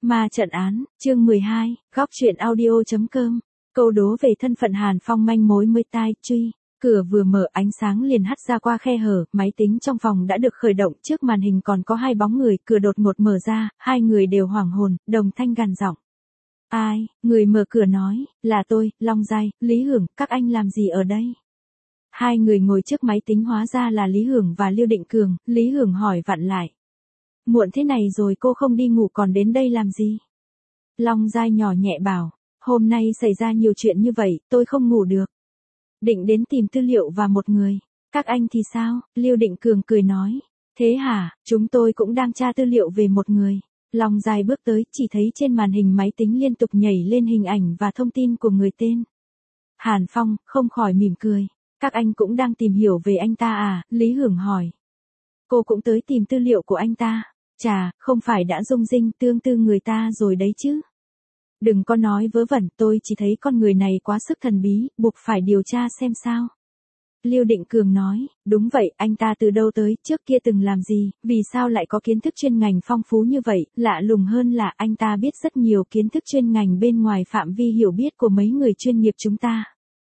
Ma trận án, chương 12, góc truyện audio.com. Câu đố về thân phận Hàn Phong manh mối mới tai, truy. Cửa vừa mở ánh sáng liền hắt ra qua khe hở, máy tính trong phòng đã được khởi động, trước màn hình còn có hai bóng người, cửa đột ngột mở ra, hai người đều hoảng hồn, đồng thanh gằn giọng. Ai? Người mở cửa nói, là tôi, Long Giai, Lý Hưởng, các anh làm gì ở đây? Hai người ngồi trước máy tính hóa ra là Lý Hưởng và Lưu Định Cường, Lý Hưởng hỏi vặn lại. Muộn thế này rồi cô không đi ngủ còn đến đây làm gì? Long Giai nhỏ nhẹ bảo, hôm nay xảy ra nhiều chuyện như vậy, tôi không ngủ được. Định đến tìm tư liệu và một người. Các anh thì sao? Lưu Định Cường cười nói. Thế hả, chúng tôi cũng đang tra tư liệu về một người. Long Giai bước tới, chỉ thấy trên màn hình máy tính liên tục nhảy lên hình ảnh và thông tin của người tên. Hàn Phong, không khỏi mỉm cười. Các anh cũng đang tìm hiểu về anh ta à? Lý Hưởng hỏi. Cô cũng tới tìm tư liệu của anh ta. Chà, không phải đã dung dinh tương tư người ta rồi đấy chứ. Đừng có nói vớ vẩn, tôi chỉ thấy con người này quá sức thần bí, buộc phải điều tra xem sao. Lưu Định Cường nói, đúng vậy, anh ta từ đâu tới, trước kia từng làm gì, vì sao lại có kiến thức chuyên ngành phong phú như vậy, lạ lùng hơn là anh ta biết rất nhiều kiến thức chuyên ngành bên ngoài phạm vi hiểu biết của mấy người chuyên nghiệp chúng ta.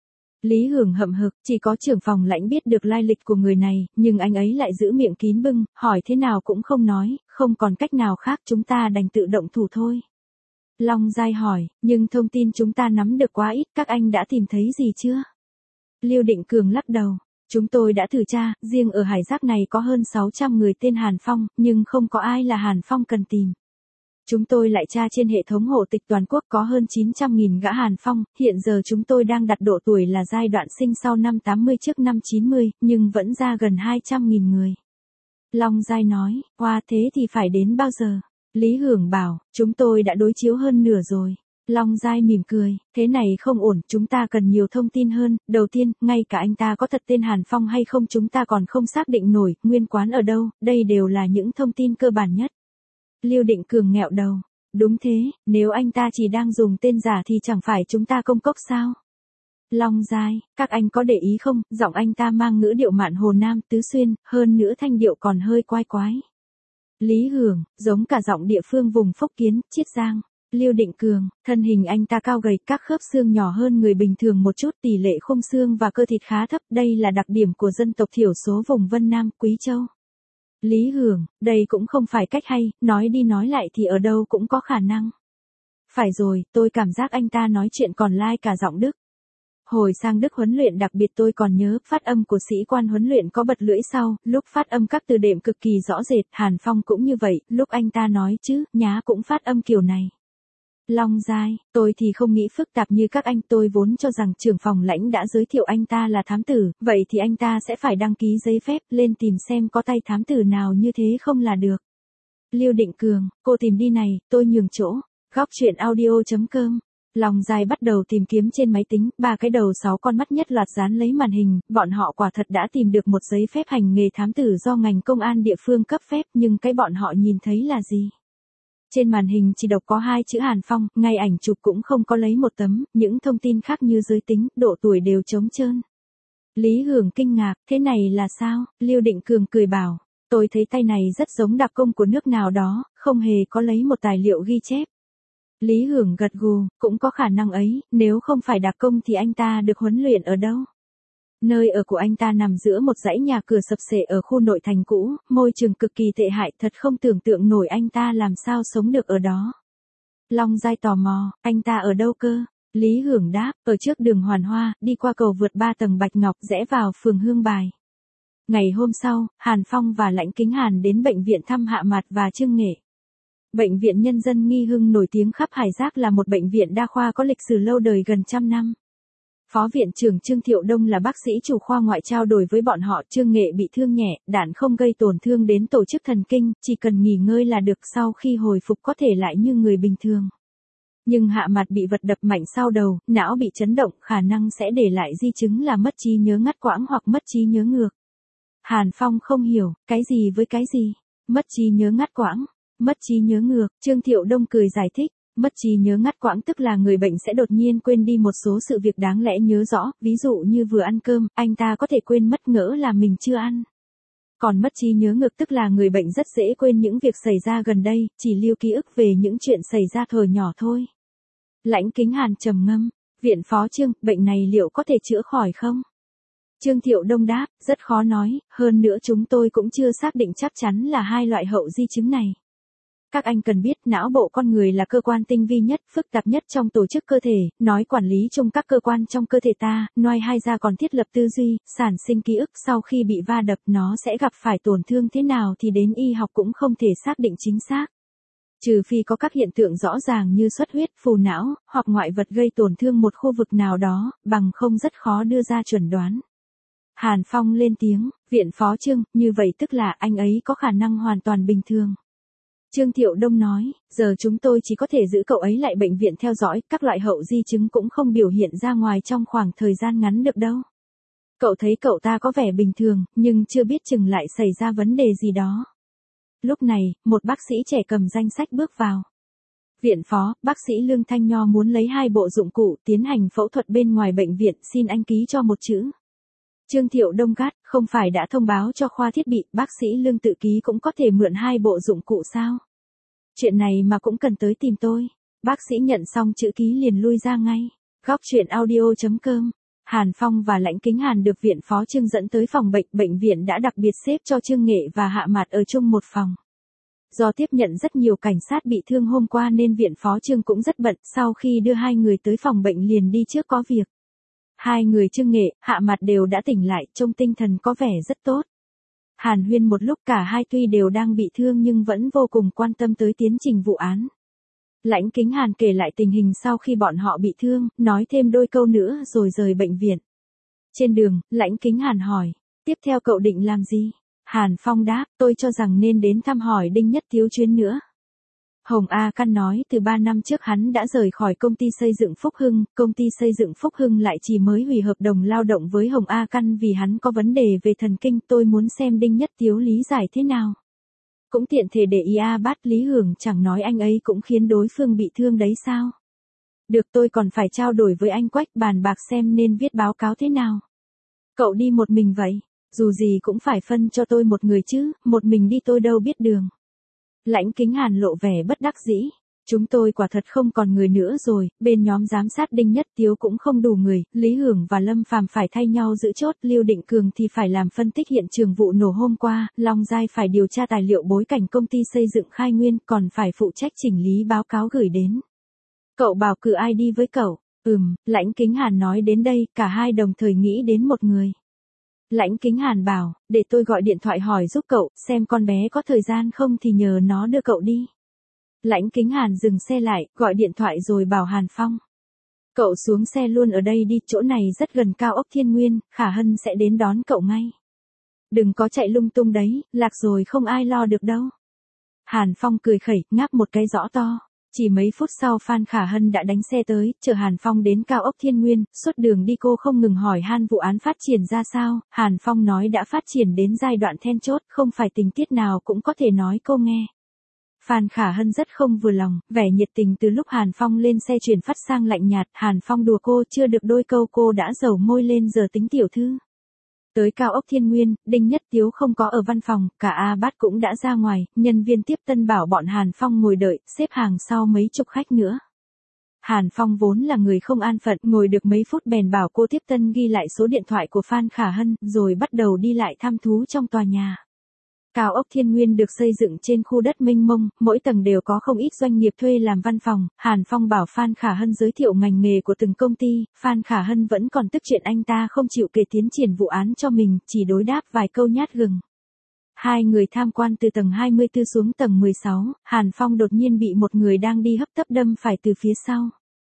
Lý Hưởng hậm hực, chỉ có trưởng phòng lãnh biết được lai lịch của người này, nhưng anh ấy lại giữ miệng kín bưng, hỏi thế nào cũng không nói, không còn cách nào khác chúng ta đành tự động thủ thôi. Long Giai hỏi, nhưng thông tin chúng ta nắm được quá ít, các anh đã tìm thấy gì chưa? Lưu Định Cường lắc đầu, chúng tôi đã thử tra, riêng ở Hải Giác này có hơn 600 người tên Hàn Phong, nhưng không có ai là Hàn Phong cần tìm. Chúng tôi lại tra trên hệ thống hộ tịch toàn quốc có hơn 900.000 gã Hàn Phong, hiện giờ chúng tôi đang đặt độ tuổi là giai đoạn sinh sau năm 80 trước năm 90, nhưng vẫn ra gần 200.000 người. Long Giai nói, qua thế thì phải đến bao giờ? Lý Hưởng bảo, chúng tôi đã đối chiếu hơn nửa rồi. Long Giai mỉm cười, thế này không ổn, chúng ta cần nhiều thông tin hơn, đầu tiên, ngay cả anh ta có thật tên Hàn Phong hay không chúng ta còn không xác định nổi, nguyên quán ở đâu, đây đều là những thông tin cơ bản nhất. Lưu Định Cường nghẹo đầu, đúng thế, nếu anh ta chỉ đang dùng tên giả thì chẳng phải chúng ta công cốc sao? Long Giai, các anh có để ý không, giọng anh ta mang ngữ điệu mạn Hồ Nam Tứ Xuyên, hơn nữa thanh điệu còn hơi quái quái. Lý Hưởng, giống cả giọng địa phương vùng Phúc Kiến, Chiết Giang. Lưu Định Cường, thân hình anh ta cao gầy, các khớp xương nhỏ hơn người bình thường một chút, tỷ lệ khung xương và cơ thịt khá thấp, đây là đặc điểm của dân tộc thiểu số vùng Vân Nam, Quý Châu. Lý Hưởng, đây cũng không phải cách hay, nói đi nói lại thì ở đâu cũng có khả năng. Phải rồi, tôi cảm giác anh ta nói chuyện còn lai cả giọng Đức. Hồi sang Đức huấn luyện đặc biệt tôi còn nhớ, phát âm của sĩ quan huấn luyện có bật lưỡi sau, lúc phát âm các từ đệm cực kỳ rõ rệt, Hàn Phong cũng như vậy, lúc anh ta nói chứ, nhá cũng phát âm kiểu này. Long Giai, tôi thì không nghĩ phức tạp như các anh, tôi vốn cho rằng trưởng phòng lãnh đã giới thiệu anh ta là thám tử, vậy thì anh ta sẽ phải đăng ký giấy phép, lên tìm xem có tay thám tử nào như thế không là được. Lưu Định Cường, cô tìm đi này, tôi nhường chỗ. Góc truyện audio.com. Long Giai bắt đầu tìm kiếm trên máy tính, ba cái đầu 6 con mắt nhất loạt dán lấy màn hình, bọn họ quả thật đã tìm được một giấy phép hành nghề thám tử do ngành công an địa phương cấp phép, nhưng cái bọn họ nhìn thấy là gì? Trên màn hình chỉ độc có 2 chữ Hàn Phong, ngay ảnh chụp cũng không có lấy một tấm, những thông tin khác như giới tính, độ tuổi đều trống trơn. Lý Hưởng kinh ngạc, thế này là sao? Lưu Định Cường cười bảo, tôi thấy tay này rất giống đặc công của nước nào đó, không hề có lấy một tài liệu ghi chép. Lý Hưởng gật gù, cũng có khả năng ấy, nếu không phải đặc công thì anh ta được huấn luyện ở đâu? Nơi ở của anh ta nằm giữa một dãy nhà cửa sập xệ ở khu nội thành cũ, môi trường cực kỳ tệ hại, thật không tưởng tượng nổi anh ta làm sao sống được ở đó. Long Giai tò mò, anh ta ở đâu cơ? Lý Hưởng đáp, ở trước đường Hoàn Hoa, đi qua cầu vượt 3 tầng Bạch Ngọc rẽ vào phường Hương Bài. Ngày hôm sau, Hàn Phong và Lãnh Kính Hàn đến bệnh viện thăm Hạ Mạt và Trương Nghệ. Bệnh viện Nhân dân Nghi Hưng nổi tiếng khắp Hải Giác là một bệnh viện đa khoa có lịch sử lâu đời gần 100 năm. Phó viện trưởng Trương Thiệu Đông là bác sĩ chủ khoa ngoại trao đổi với bọn họ, Trương Nghệ bị thương nhẹ, đạn không gây tổn thương đến tổ chức thần kinh, chỉ cần nghỉ ngơi là được, sau khi hồi phục có thể lại như người bình thường. Nhưng Hạ Mạt bị vật đập mạnh sau đầu, não bị chấn động, khả năng sẽ để lại di chứng là mất trí nhớ ngắt quãng hoặc mất trí nhớ ngược. Hàn Phong không hiểu, cái gì với cái gì? Mất trí nhớ ngắt quãng, mất trí nhớ ngược, Trương Thiệu Đông cười giải thích. Mất trí nhớ ngắt quãng tức là người bệnh sẽ đột nhiên quên đi một số sự việc đáng lẽ nhớ rõ, ví dụ như vừa ăn cơm, anh ta có thể quên mất ngỡ là mình chưa ăn. Còn mất trí nhớ ngược tức là người bệnh rất dễ quên những việc xảy ra gần đây, chỉ lưu ký ức về những chuyện xảy ra thời nhỏ thôi. Lãnh Kính Hàn trầm ngâm, viện phó Trương, bệnh này liệu có thể chữa khỏi không? Trương Thiệu Đông đáp, rất khó nói, hơn nữa chúng tôi cũng chưa xác định chắc chắn là hai loại hậu di chứng này. Các anh cần biết não bộ con người là cơ quan tinh vi nhất, phức tạp nhất trong tổ chức cơ thể, nói quản lý chung các cơ quan trong cơ thể ta, ngoài hai ra còn thiết lập tư duy, sản sinh ký ức sau khi bị va đập nó sẽ gặp phải tổn thương thế nào thì đến y học cũng không thể xác định chính xác. Trừ phi có các hiện tượng rõ ràng như xuất huyết, phù não, hoặc ngoại vật gây tổn thương một khu vực nào đó, bằng không rất khó đưa ra chuẩn đoán. Hàn Phong lên tiếng, viện phó Trương, như vậy tức là anh ấy có khả năng hoàn toàn bình thường. Trương Thiệu Đông nói, giờ chúng tôi chỉ có thể giữ cậu ấy lại bệnh viện theo dõi, các loại hậu di chứng cũng không biểu hiện ra ngoài trong khoảng thời gian ngắn được đâu. Cậu thấy cậu ta có vẻ bình thường, nhưng chưa biết chừng lại xảy ra vấn đề gì đó. Lúc này, một bác sĩ trẻ cầm danh sách bước vào. Viện phó, bác sĩ Lương Thanh Nho muốn lấy 2 bộ dụng cụ tiến hành phẫu thuật bên ngoài bệnh viện, xin anh ký cho một chữ. Trương Thiệu Đông gắt, không phải đã thông báo cho khoa thiết bị, bác sĩ Lương tự ký cũng có thể mượn 2 bộ dụng cụ sao? Chuyện này mà cũng cần tới tìm tôi. Bác sĩ nhận xong chữ ký liền lui ra ngay. Góc chuyện audio.com. Hàn Phong và Lãnh Kính Hàn được viện phó Trương dẫn tới phòng bệnh viện đã đặc biệt xếp cho Trương Nghệ và Hạ Mạt ở chung một phòng. Do tiếp nhận rất nhiều cảnh sát bị thương hôm qua nên viện phó Trương cũng rất bận, sau khi đưa 2 người tới phòng bệnh liền đi trước có việc. 2 người Trương Nghệ, Hạ Mạt đều đã tỉnh lại, trông tinh thần có vẻ rất tốt. Hàn huyên một lúc, cả hai tuy đều đang bị thương nhưng vẫn vô cùng quan tâm tới tiến trình vụ án. Lãnh Kính Hàn kể lại tình hình sau khi bọn họ bị thương, nói thêm đôi câu nữa rồi rời bệnh viện. Trên đường, Lãnh Kính Hàn hỏi, tiếp theo cậu định làm gì? Hàn Phong đáp, tôi cho rằng nên đến thăm hỏi Đinh Nhất Tiếu chuyến nữa. Hồng A Căn nói từ 3 năm trước hắn đã rời khỏi công ty xây dựng Phúc Hưng, công ty xây dựng Phúc Hưng lại chỉ mới hủy hợp đồng lao động với Hồng A Căn vì hắn có vấn đề về thần kinh, tôi muốn xem Đinh Nhất Tiếu lý giải thế nào. Cũng tiện thể để ý bắt Lý Hưởng chẳng nói anh ấy cũng khiến đối phương bị thương đấy sao. Được, tôi còn phải trao đổi với anh Quách bàn bạc xem nên viết báo cáo thế nào. Cậu đi một mình vậy, dù gì cũng phải phân cho tôi một người chứ, một mình đi tôi đâu biết đường. Lãnh Kính Hàn lộ vẻ bất đắc dĩ. Chúng tôi quả thật không còn người nữa rồi, bên nhóm giám sát Đinh Nhất Tiếu cũng không đủ người, Lý Hưởng và Lâm Phàm phải thay nhau giữ chốt, Lưu Định Cường thì phải làm phân tích hiện trường vụ nổ hôm qua, Long Giai phải điều tra tài liệu bối cảnh công ty xây dựng Khai Nguyên, còn phải phụ trách chỉnh lý báo cáo gửi đến. Cậu bảo cử ai đi với cậu? Lãnh Kính Hàn nói đến đây, cả hai đồng thời nghĩ đến một người. Lãnh Kính Hàn bảo, để tôi gọi điện thoại hỏi giúp cậu, xem con bé có thời gian không thì nhờ nó đưa cậu đi. Lãnh Kính Hàn dừng xe lại, gọi điện thoại rồi bảo Hàn Phong. Cậu xuống xe luôn ở đây đi, chỗ này rất gần cao ốc Thiên Nguyên, Khả Hân sẽ đến đón cậu ngay. Đừng có chạy lung tung đấy, lạc rồi không ai lo được đâu. Hàn Phong cười khẩy, ngáp một cái rõ to. Chỉ mấy phút sau Phan Khả Hân đã đánh xe tới, chở Hàn Phong đến cao ốc Thiên Nguyên, suốt đường đi cô không ngừng hỏi han vụ án phát triển ra sao, Hàn Phong nói đã phát triển đến giai đoạn then chốt, không phải tình tiết nào cũng có thể nói cô nghe. Phan Khả Hân rất không vừa lòng, vẻ nhiệt tình từ lúc Hàn Phong lên xe chuyển phát sang lạnh nhạt, Hàn Phong đùa cô chưa được đôi câu cô đã dầu môi lên giờ tính tiểu thư. Tới cao ốc Thiên Nguyên, Đinh Nhất Tiếu không có ở văn phòng, cả A Bát cũng đã ra ngoài, nhân viên tiếp tân bảo bọn Hàn Phong ngồi đợi, xếp hàng sau mấy chục khách nữa. Hàn Phong vốn là người không an phận, ngồi được mấy phút bèn bảo cô tiếp tân ghi lại số điện thoại của Phan Khả Hân, rồi bắt đầu đi lại thăm thú trong tòa nhà. Cao ốc Thiên Nguyên được xây dựng trên khu đất mênh mông, mỗi tầng đều có không ít doanh nghiệp thuê làm văn phòng, Hàn Phong bảo Phan Khả Hân giới thiệu ngành nghề của từng công ty, Phan Khả Hân vẫn còn tức chuyện anh ta không chịu kể tiến triển vụ án cho mình, chỉ đối đáp vài câu nhát gừng. Hai người tham quan từ tầng 24 xuống tầng 16, Hàn Phong đột nhiên bị một người đang đi hấp tấp đâm phải từ phía sau.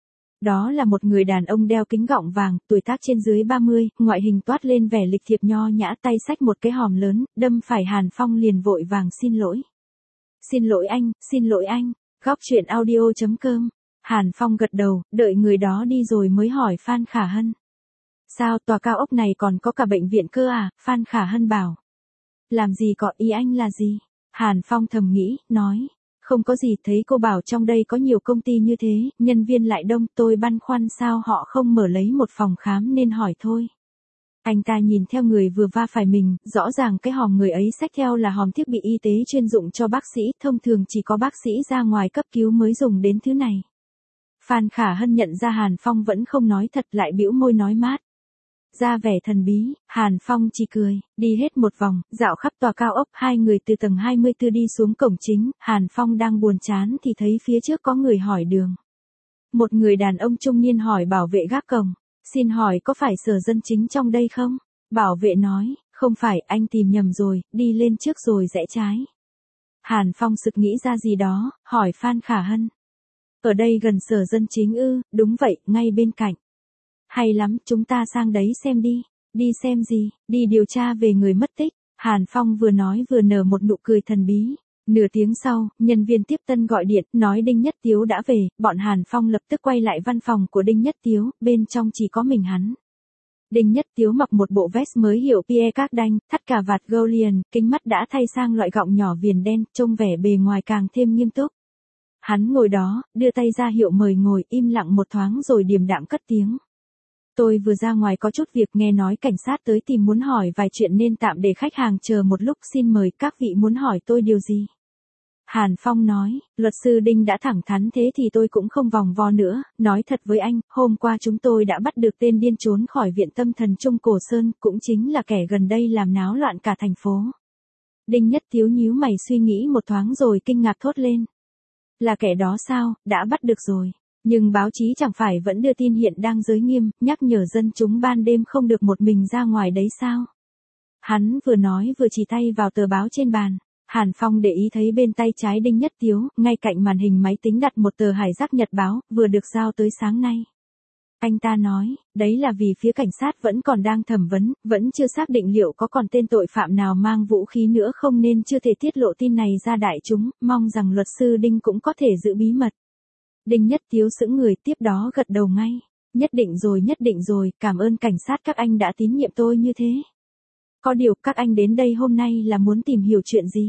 Đó là một người đàn ông đeo kính gọng vàng, tuổi tác trên dưới 30, ngoại hình toát lên vẻ lịch thiệp nho nhã, tay xách một cái hòm lớn, đâm phải Hàn Phong liền vội vàng xin lỗi. Xin lỗi anh, góc chuyện audio.com. Hàn Phong gật đầu, đợi người đó đi rồi mới hỏi Phan Khả Hân. Sao tòa cao ốc này còn có cả bệnh viện cơ à? Phan Khả Hân bảo. Làm gì có, ý anh là gì? Hàn Phong thầm nghĩ, nói. Không có gì, thấy cô bảo trong đây có nhiều công ty như thế, nhân viên lại đông, tôi băn khoăn sao họ không mở lấy một phòng khám nên hỏi thôi. Anh ta nhìn theo người vừa va phải mình, rõ ràng cái hòm người ấy xách theo là hòm thiết bị y tế chuyên dụng cho bác sĩ, thông thường chỉ có bác sĩ ra ngoài cấp cứu mới dùng đến thứ này. Phan Khả Hân nhận ra Hàn Phong vẫn không nói thật, lại bĩu môi nói mát. Ra vẻ thần bí, Hàn Phong chỉ cười, đi hết một vòng, dạo khắp tòa cao ốc, hai người từ tầng 24 đi xuống cổng chính, Hàn Phong đang buồn chán thì thấy phía trước có người hỏi đường. Một người đàn ông trung niên hỏi bảo vệ gác cổng, xin hỏi có phải Sở Dân Chính trong đây không? Bảo vệ nói, không phải, anh tìm nhầm rồi, đi lên trước rồi rẽ trái. Hàn Phong sực nghĩ ra gì đó, hỏi Phan Khả Hân. Ở đây gần Sở Dân Chính ư? Đúng vậy, ngay bên cạnh. Hay lắm, chúng ta sang đấy xem đi. Đi xem gì? Đi điều tra về người mất tích. Hàn Phong vừa nói vừa nở một nụ cười thần bí. Nửa tiếng sau, nhân viên tiếp tân gọi điện, nói Đinh Nhất Tiếu đã về, bọn Hàn Phong lập tức quay lại văn phòng của Đinh Nhất Tiếu, bên trong chỉ có mình hắn. Đinh Nhất Tiếu mặc một bộ vest mới hiệu Pierre Cardin, thắt cà vạt Gaulian, kính mắt đã thay sang loại gọng nhỏ viền đen, trông vẻ bề ngoài càng thêm nghiêm túc. Hắn ngồi đó, đưa tay ra hiệu mời ngồi, im lặng một thoáng rồi điềm đạm cất tiếng. Tôi vừa ra ngoài có chút việc, nghe nói cảnh sát tới tìm muốn hỏi vài chuyện nên tạm để khách hàng chờ một lúc, xin mời các vị muốn hỏi tôi điều gì. Hàn Phong nói, luật sư Đinh đã thẳng thắn thế thì tôi cũng không vòng vo nữa, nói thật với anh, hôm qua chúng tôi đã bắt được tên điên trốn khỏi viện tâm thần Trung Cổ Sơn, cũng chính là kẻ gần đây làm náo loạn cả thành phố. Đinh Nhất Tiếu nhíu mày suy nghĩ một thoáng rồi kinh ngạc thốt lên. Là kẻ đó sao, đã bắt được rồi. Nhưng báo chí chẳng phải vẫn đưa tin hiện đang giới nghiêm, nhắc nhở dân chúng ban đêm không được một mình ra ngoài đấy sao? Hắn vừa nói vừa chỉ tay vào tờ báo trên bàn. Hàn Phong để ý thấy bên tay trái Đinh Nhất Tiếu, ngay cạnh màn hình máy tính đặt một tờ Hải Giác Nhật báo, vừa được giao tới sáng nay. Anh ta nói, đấy là vì phía cảnh sát vẫn còn đang thẩm vấn, vẫn chưa xác định liệu có còn tên tội phạm nào mang vũ khí nữa không nên chưa thể tiết lộ tin này ra đại chúng, mong rằng luật sư Đinh cũng có thể giữ bí mật. Đinh Nhất Tiếu sững người, tiếp đó gật đầu ngay. Nhất định rồi, cảm ơn cảnh sát các anh đã tín nhiệm tôi như thế. Có điều các anh đến đây hôm nay là muốn tìm hiểu chuyện gì?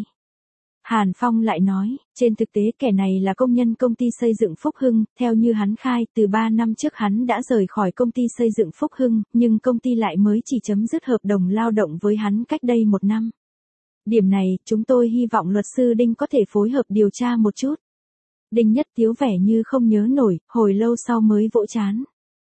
Hàn Phong lại nói, trên thực tế kẻ này là công nhân công ty xây dựng Phúc Hưng, theo như hắn khai, từ 3 năm trước hắn đã rời khỏi công ty xây dựng Phúc Hưng, nhưng công ty lại mới chỉ chấm dứt hợp đồng lao động với hắn cách đây 1 năm. Điểm này, chúng tôi hy vọng luật sư Đinh có thể phối hợp điều tra một chút. Đinh Nhất Tiếu vẻ như không nhớ nổi, hồi lâu sau mới vỗ chán.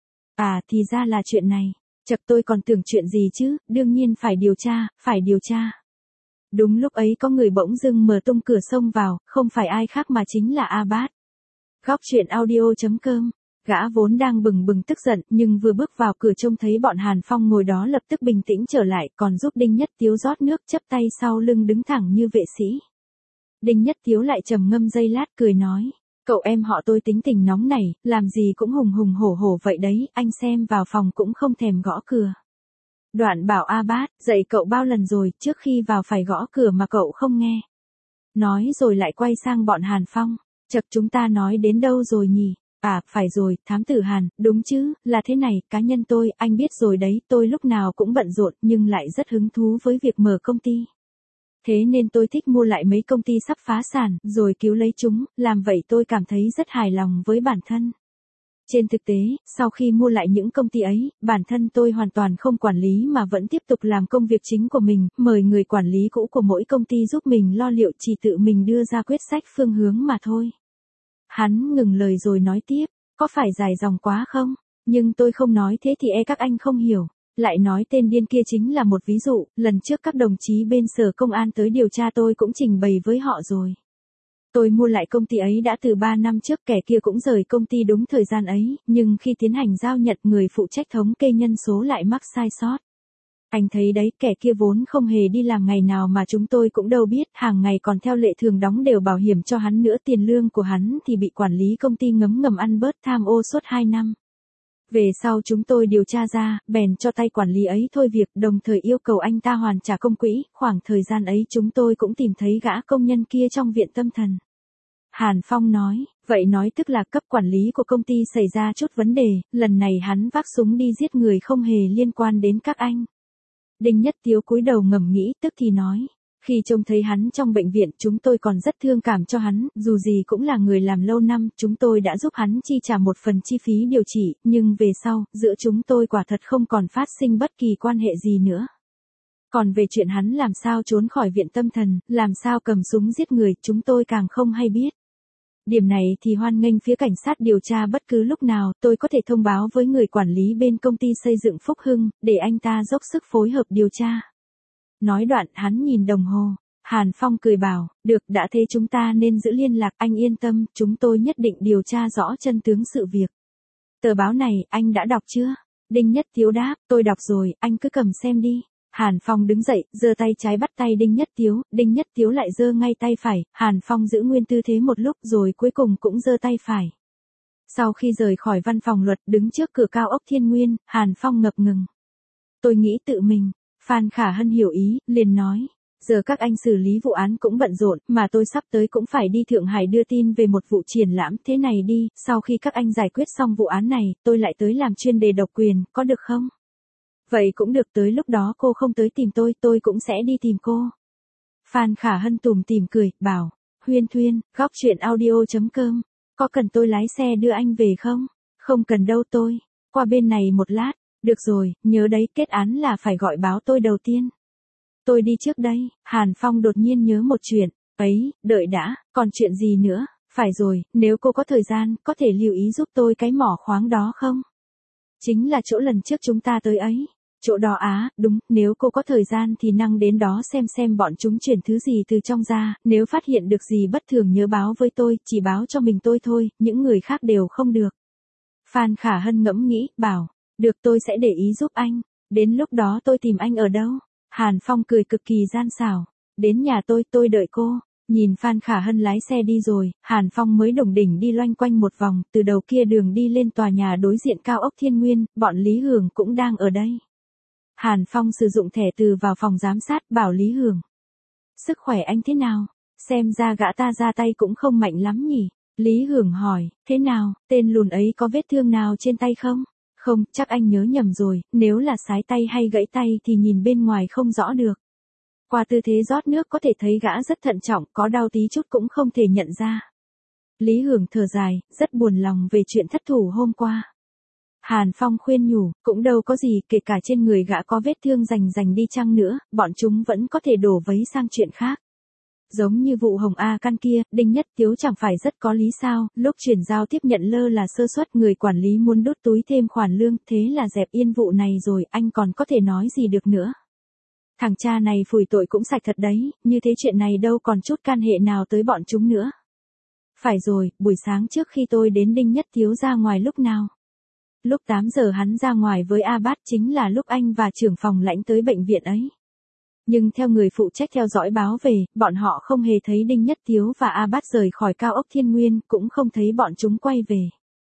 À, thì ra là chuyện này. Chật, tôi còn tưởng chuyện gì chứ, đương nhiên phải điều tra. Đúng lúc ấy có người bỗng dưng mở tung cửa xông vào, không phải ai khác mà chính là Abbas. Góc truyện audio.com. Gã vốn đang bừng bừng tức giận, nhưng vừa bước vào cửa trông thấy bọn Hàn Phong ngồi đó lập tức bình tĩnh trở lại, còn giúp Đinh Nhất Tiếu rót nước, chắp tay sau lưng đứng thẳng như vệ sĩ. Đinh Nhất Tiếu lại trầm ngâm giây lát cười nói, cậu em họ tôi tính tình nóng này, làm gì cũng hùng hùng hổ hổ vậy đấy, anh xem vào phòng cũng không thèm gõ cửa. Đoạn bảo Abbas, dạy cậu bao lần rồi, trước khi vào phải gõ cửa mà cậu không nghe. Nói rồi lại quay sang bọn Hàn Phong, chật, chúng ta nói đến đâu rồi nhỉ? À, phải rồi, thám tử Hàn, đúng chứ, là thế này, cá nhân tôi, anh biết rồi đấy, tôi lúc nào cũng bận rộn nhưng lại rất hứng thú với việc mở công ty. Thế nên tôi thích mua lại mấy công ty sắp phá sản, rồi cứu lấy chúng, làm vậy tôi cảm thấy rất hài lòng với bản thân. Trên thực tế, sau khi mua lại những công ty ấy, bản thân tôi hoàn toàn không quản lý mà vẫn tiếp tục làm công việc chính của mình, mời người quản lý cũ của mỗi công ty giúp mình lo liệu, chỉ tự mình đưa ra quyết sách phương hướng mà thôi. Hắn ngừng lời rồi nói tiếp, có phải dài dòng quá không? Nhưng tôi không nói thế thì các anh không hiểu. Lại nói tên điên kia chính là một ví dụ, lần trước các đồng chí bên sở công an tới điều tra tôi cũng trình bày với họ rồi. Tôi mua lại công ty ấy đã từ 3 năm trước, kẻ kia cũng rời công ty đúng thời gian ấy, nhưng khi tiến hành giao nhận người phụ trách thống kê nhân số lại mắc sai sót. Anh thấy đấy, kẻ kia vốn không hề đi làm ngày nào mà chúng tôi cũng đâu biết, hàng ngày còn theo lệ thường đóng đều bảo hiểm cho hắn nữa, tiền lương của hắn thì bị quản lý công ty ngấm ăn bớt tham ô suốt 2 năm. Về sau chúng tôi điều tra ra, bèn cho tay quản lý ấy thôi việc, đồng thời yêu cầu anh ta hoàn trả công quỹ, khoảng thời gian ấy chúng tôi cũng tìm thấy gã công nhân kia trong viện tâm thần. Hàn Phong nói, vậy nói tức là cấp quản lý của công ty xảy ra chút vấn đề, lần này hắn vác súng đi giết người không hề liên quan đến các anh. Đinh Nhất Tiếu cúi đầu ngẫm nghĩ, tức thì nói, Khi trông thấy hắn trong bệnh viện chúng tôi còn rất thương cảm cho hắn, dù gì cũng là người làm lâu năm, chúng tôi đã giúp hắn chi trả một phần chi phí điều trị, nhưng về sau, giữa chúng tôi quả thật không còn phát sinh bất kỳ quan hệ gì nữa. Còn về chuyện hắn làm sao trốn khỏi viện tâm thần, làm sao cầm súng giết người, chúng tôi càng không hay biết. Điểm này thì hoan nghênh phía cảnh sát điều tra bất cứ lúc nào, tôi có thể thông báo với người quản lý bên công ty xây dựng Phúc Hưng, để anh ta dốc sức phối hợp điều tra. Nói đoạn hắn nhìn đồng hồ. Hàn Phong cười bảo, được, đã thế chúng ta nên giữ liên lạc, anh yên tâm, chúng tôi nhất định điều tra rõ chân tướng sự việc. Tờ báo này, anh đã đọc chưa? Đinh Nhất Tiếu đáp, tôi đọc rồi, anh cứ cầm xem đi. Hàn Phong đứng dậy, giơ tay trái bắt tay Đinh Nhất Tiếu lại giơ ngay tay phải, Hàn Phong giữ nguyên tư thế một lúc rồi cuối cùng cũng giơ tay phải. Sau khi rời khỏi văn phòng luật đứng trước cửa cao ốc Thiên Nguyên, Hàn Phong ngập ngừng. Tôi nghĩ tự mình. Phan Khả Hân hiểu ý, liền nói. Giờ các anh xử lý vụ án cũng bận rộn, mà tôi sắp tới cũng phải đi Thượng Hải đưa tin về một vụ triển lãm, thế này đi, sau khi các anh giải quyết xong vụ án này, tôi lại tới làm chuyên đề độc quyền, có được không? Vậy cũng được, tới lúc đó cô không tới tìm tôi cũng sẽ đi tìm cô. Phan Khả Hân tủm tỉm cười, bảo, Huyên Thuyên, góc chuyện audio.com, có cần tôi lái xe đưa anh về không? Không cần đâu, tôi qua bên này một lát. Được rồi, nhớ đấy, kết án là phải gọi báo tôi đầu tiên. Tôi đi trước đây. Hàn Phong đột nhiên nhớ một chuyện. Ấy, đợi đã, còn chuyện gì nữa? Phải rồi, nếu cô có thời gian, có thể lưu ý giúp tôi cái mỏ khoáng đó không? Chính là chỗ lần trước chúng ta tới ấy. Chỗ đó á, đúng, nếu cô có thời gian thì năng đến đó xem bọn chúng chuyển thứ gì từ trong ra, nếu phát hiện được gì bất thường nhớ báo với tôi, chỉ báo cho mình tôi thôi, những người khác đều không được. Phan Khả Hân ngẫm nghĩ, bảo. Được, tôi sẽ để ý giúp anh. Đến lúc đó tôi tìm anh ở đâu? Hàn Phong cười cực kỳ gian xảo. Đến nhà tôi đợi cô. Nhìn Phan Khả Hân lái xe đi rồi, Hàn Phong mới đủng đỉnh đi loanh quanh một vòng, từ đầu kia đường đi lên tòa nhà đối diện cao ốc Thiên Nguyên, bọn Lý Hường cũng đang ở đây. Hàn Phong sử dụng thẻ từ vào phòng giám sát, bảo Lý Hường. Sức khỏe anh thế nào? Xem ra gã ta ra tay cũng không mạnh lắm nhỉ? Lý Hường hỏi, thế nào, tên lùn ấy có vết thương nào trên tay không? Không, chắc anh nhớ nhầm rồi, nếu là sái tay hay gãy tay thì nhìn bên ngoài không rõ được. Qua tư thế rót nước có thể thấy gã rất thận trọng, có đau tí chút cũng không thể nhận ra. Lý Hưởng thở dài, rất buồn lòng về chuyện thất thủ hôm qua. Hàn Phong khuyên nhủ, cũng đâu có gì, kể cả trên người gã có vết thương rành đi chăng nữa, bọn chúng vẫn có thể đổ vấy sang chuyện khác. Giống như vụ Hồng A Căn kia, Đinh Nhất Tiếu chẳng phải rất có lý sao, lúc chuyển giao tiếp nhận lơ là sơ suất, người quản lý muốn đút túi thêm khoản lương, thế là dẹp yên vụ này rồi, anh còn có thể nói gì được nữa. Thằng cha này phủi tội cũng sạch thật đấy, như thế chuyện này đâu còn chút can hệ nào tới bọn chúng nữa. Phải rồi, buổi sáng trước khi tôi đến Đinh Nhất Tiếu ra ngoài lúc nào? Lúc 8 giờ hắn ra ngoài với A Bát, chính là lúc anh và trưởng phòng lãnh tới bệnh viện ấy. Nhưng theo người phụ trách theo dõi báo về, bọn họ không hề thấy Đinh Nhất Tiếu và A Bát rời khỏi cao ốc Thiên Nguyên, cũng không thấy bọn chúng quay về.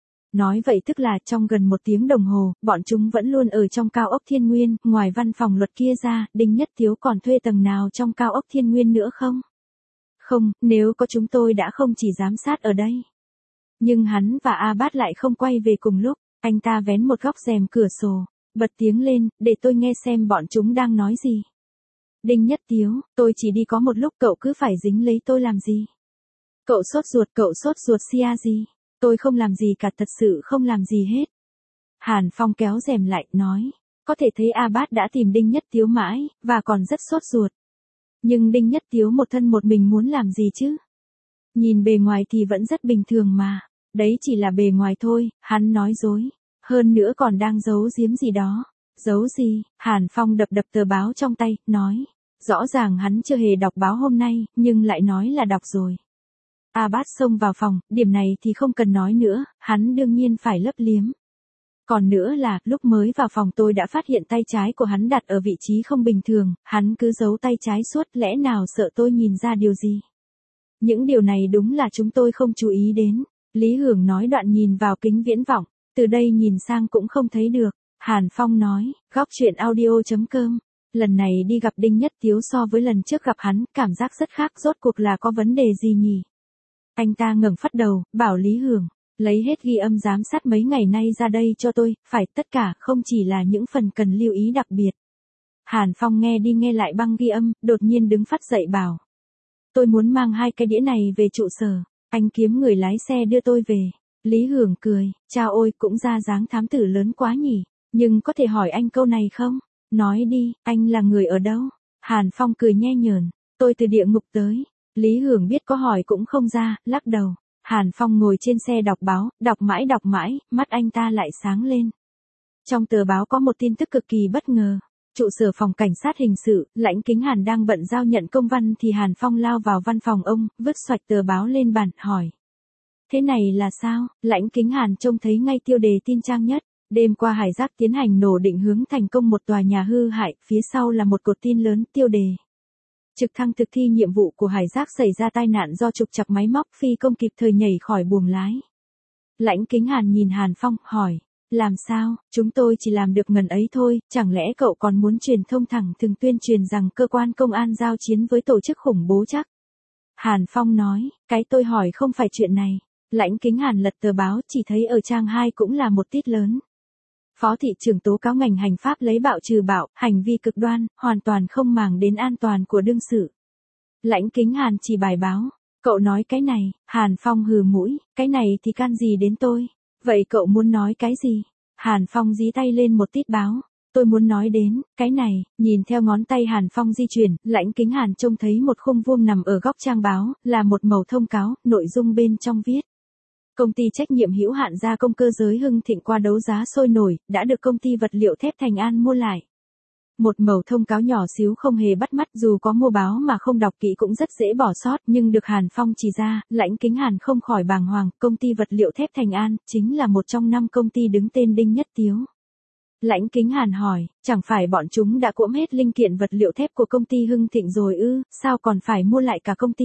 Nói vậy tức là trong gần 1 tiếng đồng hồ, bọn chúng vẫn luôn ở trong cao ốc Thiên Nguyên, ngoài văn phòng luật kia ra, Đinh Nhất Tiếu còn thuê tầng nào trong cao ốc Thiên Nguyên nữa không? Không, nếu có chúng tôi đã không chỉ giám sát ở đây. Nhưng hắn và A Bát lại không quay về cùng lúc, anh ta vén một góc rèm cửa sổ, bật tiếng lên, để tôi nghe xem bọn chúng đang nói gì. Đinh Nhất Tiếu, tôi chỉ đi có một lúc, cậu cứ phải dính lấy tôi làm gì? Cậu sốt ruột xia gì? Tôi không làm gì cả, thật sự không làm gì hết. Hàn Phong kéo rèm lại, nói, có thể thấy A Bát đã tìm Đinh Nhất Tiếu mãi, và còn rất sốt ruột. Nhưng Đinh Nhất Tiếu một thân một mình muốn làm gì chứ? Nhìn bề ngoài thì vẫn rất bình thường mà. Đấy chỉ là bề ngoài thôi, hắn nói dối. Hơn nữa còn đang giấu giếm gì đó. Giấu gì? Hàn Phong đập tờ báo trong tay, nói. Rõ ràng hắn chưa hề đọc báo hôm nay, nhưng lại nói là đọc rồi. A Bát xông vào phòng, điểm này thì không cần nói nữa, hắn đương nhiên phải lấp liếm. Còn nữa là, lúc mới vào phòng tôi đã phát hiện tay trái của hắn đặt ở vị trí không bình thường, hắn cứ giấu tay trái suốt, lẽ nào sợ tôi nhìn ra điều gì? Những điều này đúng là chúng tôi không chú ý đến. Lý Hưởng nói đoạn nhìn vào kính viễn vọng, từ đây nhìn sang cũng không thấy được. Hàn Phong nói, góc chuyện audio.com. Lần này đi gặp Đinh Nhất Tiếu so với lần trước gặp hắn, cảm giác rất khác, rốt cuộc là có vấn đề gì nhỉ? Anh ta ngẩng phát đầu, bảo Lý Hưởng, lấy hết ghi âm giám sát mấy ngày nay ra đây cho tôi, phải tất cả, không chỉ là những phần cần lưu ý đặc biệt. Hàn Phong nghe đi nghe lại băng ghi âm, đột nhiên đứng phát dậy bảo. Tôi muốn mang 2 cái đĩa này về trụ sở, anh kiếm người lái xe đưa tôi về. Lý Hưởng cười, chao ôi cũng ra dáng thám tử lớn quá nhỉ, nhưng có thể hỏi anh câu này không? Nói đi, anh là người ở đâu? Hàn Phong cười nhe nhờn, tôi từ địa ngục tới. Lý Hưởng biết có hỏi cũng không ra, lắc đầu. Hàn Phong ngồi trên xe đọc báo, đọc mãi, mắt anh ta lại sáng lên. Trong tờ báo có một tin tức cực kỳ bất ngờ. Trụ sở phòng cảnh sát hình sự, Lãnh Kính Hàn đang bận giao nhận công văn thì Hàn Phong lao vào văn phòng ông, vứt xoạch tờ báo lên bàn, hỏi. Thế này là sao? Lãnh Kính Hàn trông thấy ngay tiêu đề tin trang nhất. Đêm qua Hải Giác tiến hành nổ định hướng thành công một tòa nhà hư hại, phía sau là một cột tin lớn, tiêu đề. Trực thăng thực thi nhiệm vụ của Hải Giác xảy ra tai nạn do trục trặc máy móc, phi công kịp thời nhảy khỏi buồng lái. Lãnh Kính Hàn nhìn Hàn Phong, hỏi. Làm sao, chúng tôi chỉ làm được ngần ấy thôi, chẳng lẽ cậu còn muốn truyền thông thẳng thừng tuyên truyền rằng cơ quan công an giao chiến với tổ chức khủng bố chắc? Hàn Phong nói, cái tôi hỏi không phải chuyện này. Lãnh Kính Hàn lật tờ báo, chỉ thấy ở trang 2 cũng là một tít lớn. Phó thị trưởng tố cáo ngành hành pháp lấy bạo trừ bạo, hành vi cực đoan, hoàn toàn không màng đến an toàn của đương sự. Lãnh Kính Hàn chỉ bài báo, cậu nói cái này. Hàn Phong hừ mũi, cái này thì can gì đến tôi? Vậy cậu muốn nói cái gì? Hàn Phong dí tay lên một tít báo. Tôi muốn nói đến, cái này. Nhìn theo ngón tay Hàn Phong di chuyển, Lãnh Kính Hàn trông thấy một khung vuông nằm ở góc trang báo, là một mẩu thông cáo, nội dung bên trong viết. Công ty trách nhiệm hữu hạn gia công cơ giới Hưng Thịnh qua đấu giá sôi nổi, đã được công ty vật liệu thép Thành An mua lại. Một mẩu thông cáo nhỏ xíu không hề bắt mắt, dù có mua báo mà không đọc kỹ cũng rất dễ bỏ sót, nhưng được Hàn Phong chỉ ra, Lãnh Kính Hàn không khỏi bàng hoàng, công ty vật liệu thép Thành An, chính là một trong 5 công ty đứng tên Đinh Nhất Tiếu. Lãnh Kính Hàn hỏi, chẳng phải bọn chúng đã cuỗm hết linh kiện vật liệu thép của công ty Hưng Thịnh rồi ư, sao còn phải mua lại cả công ty?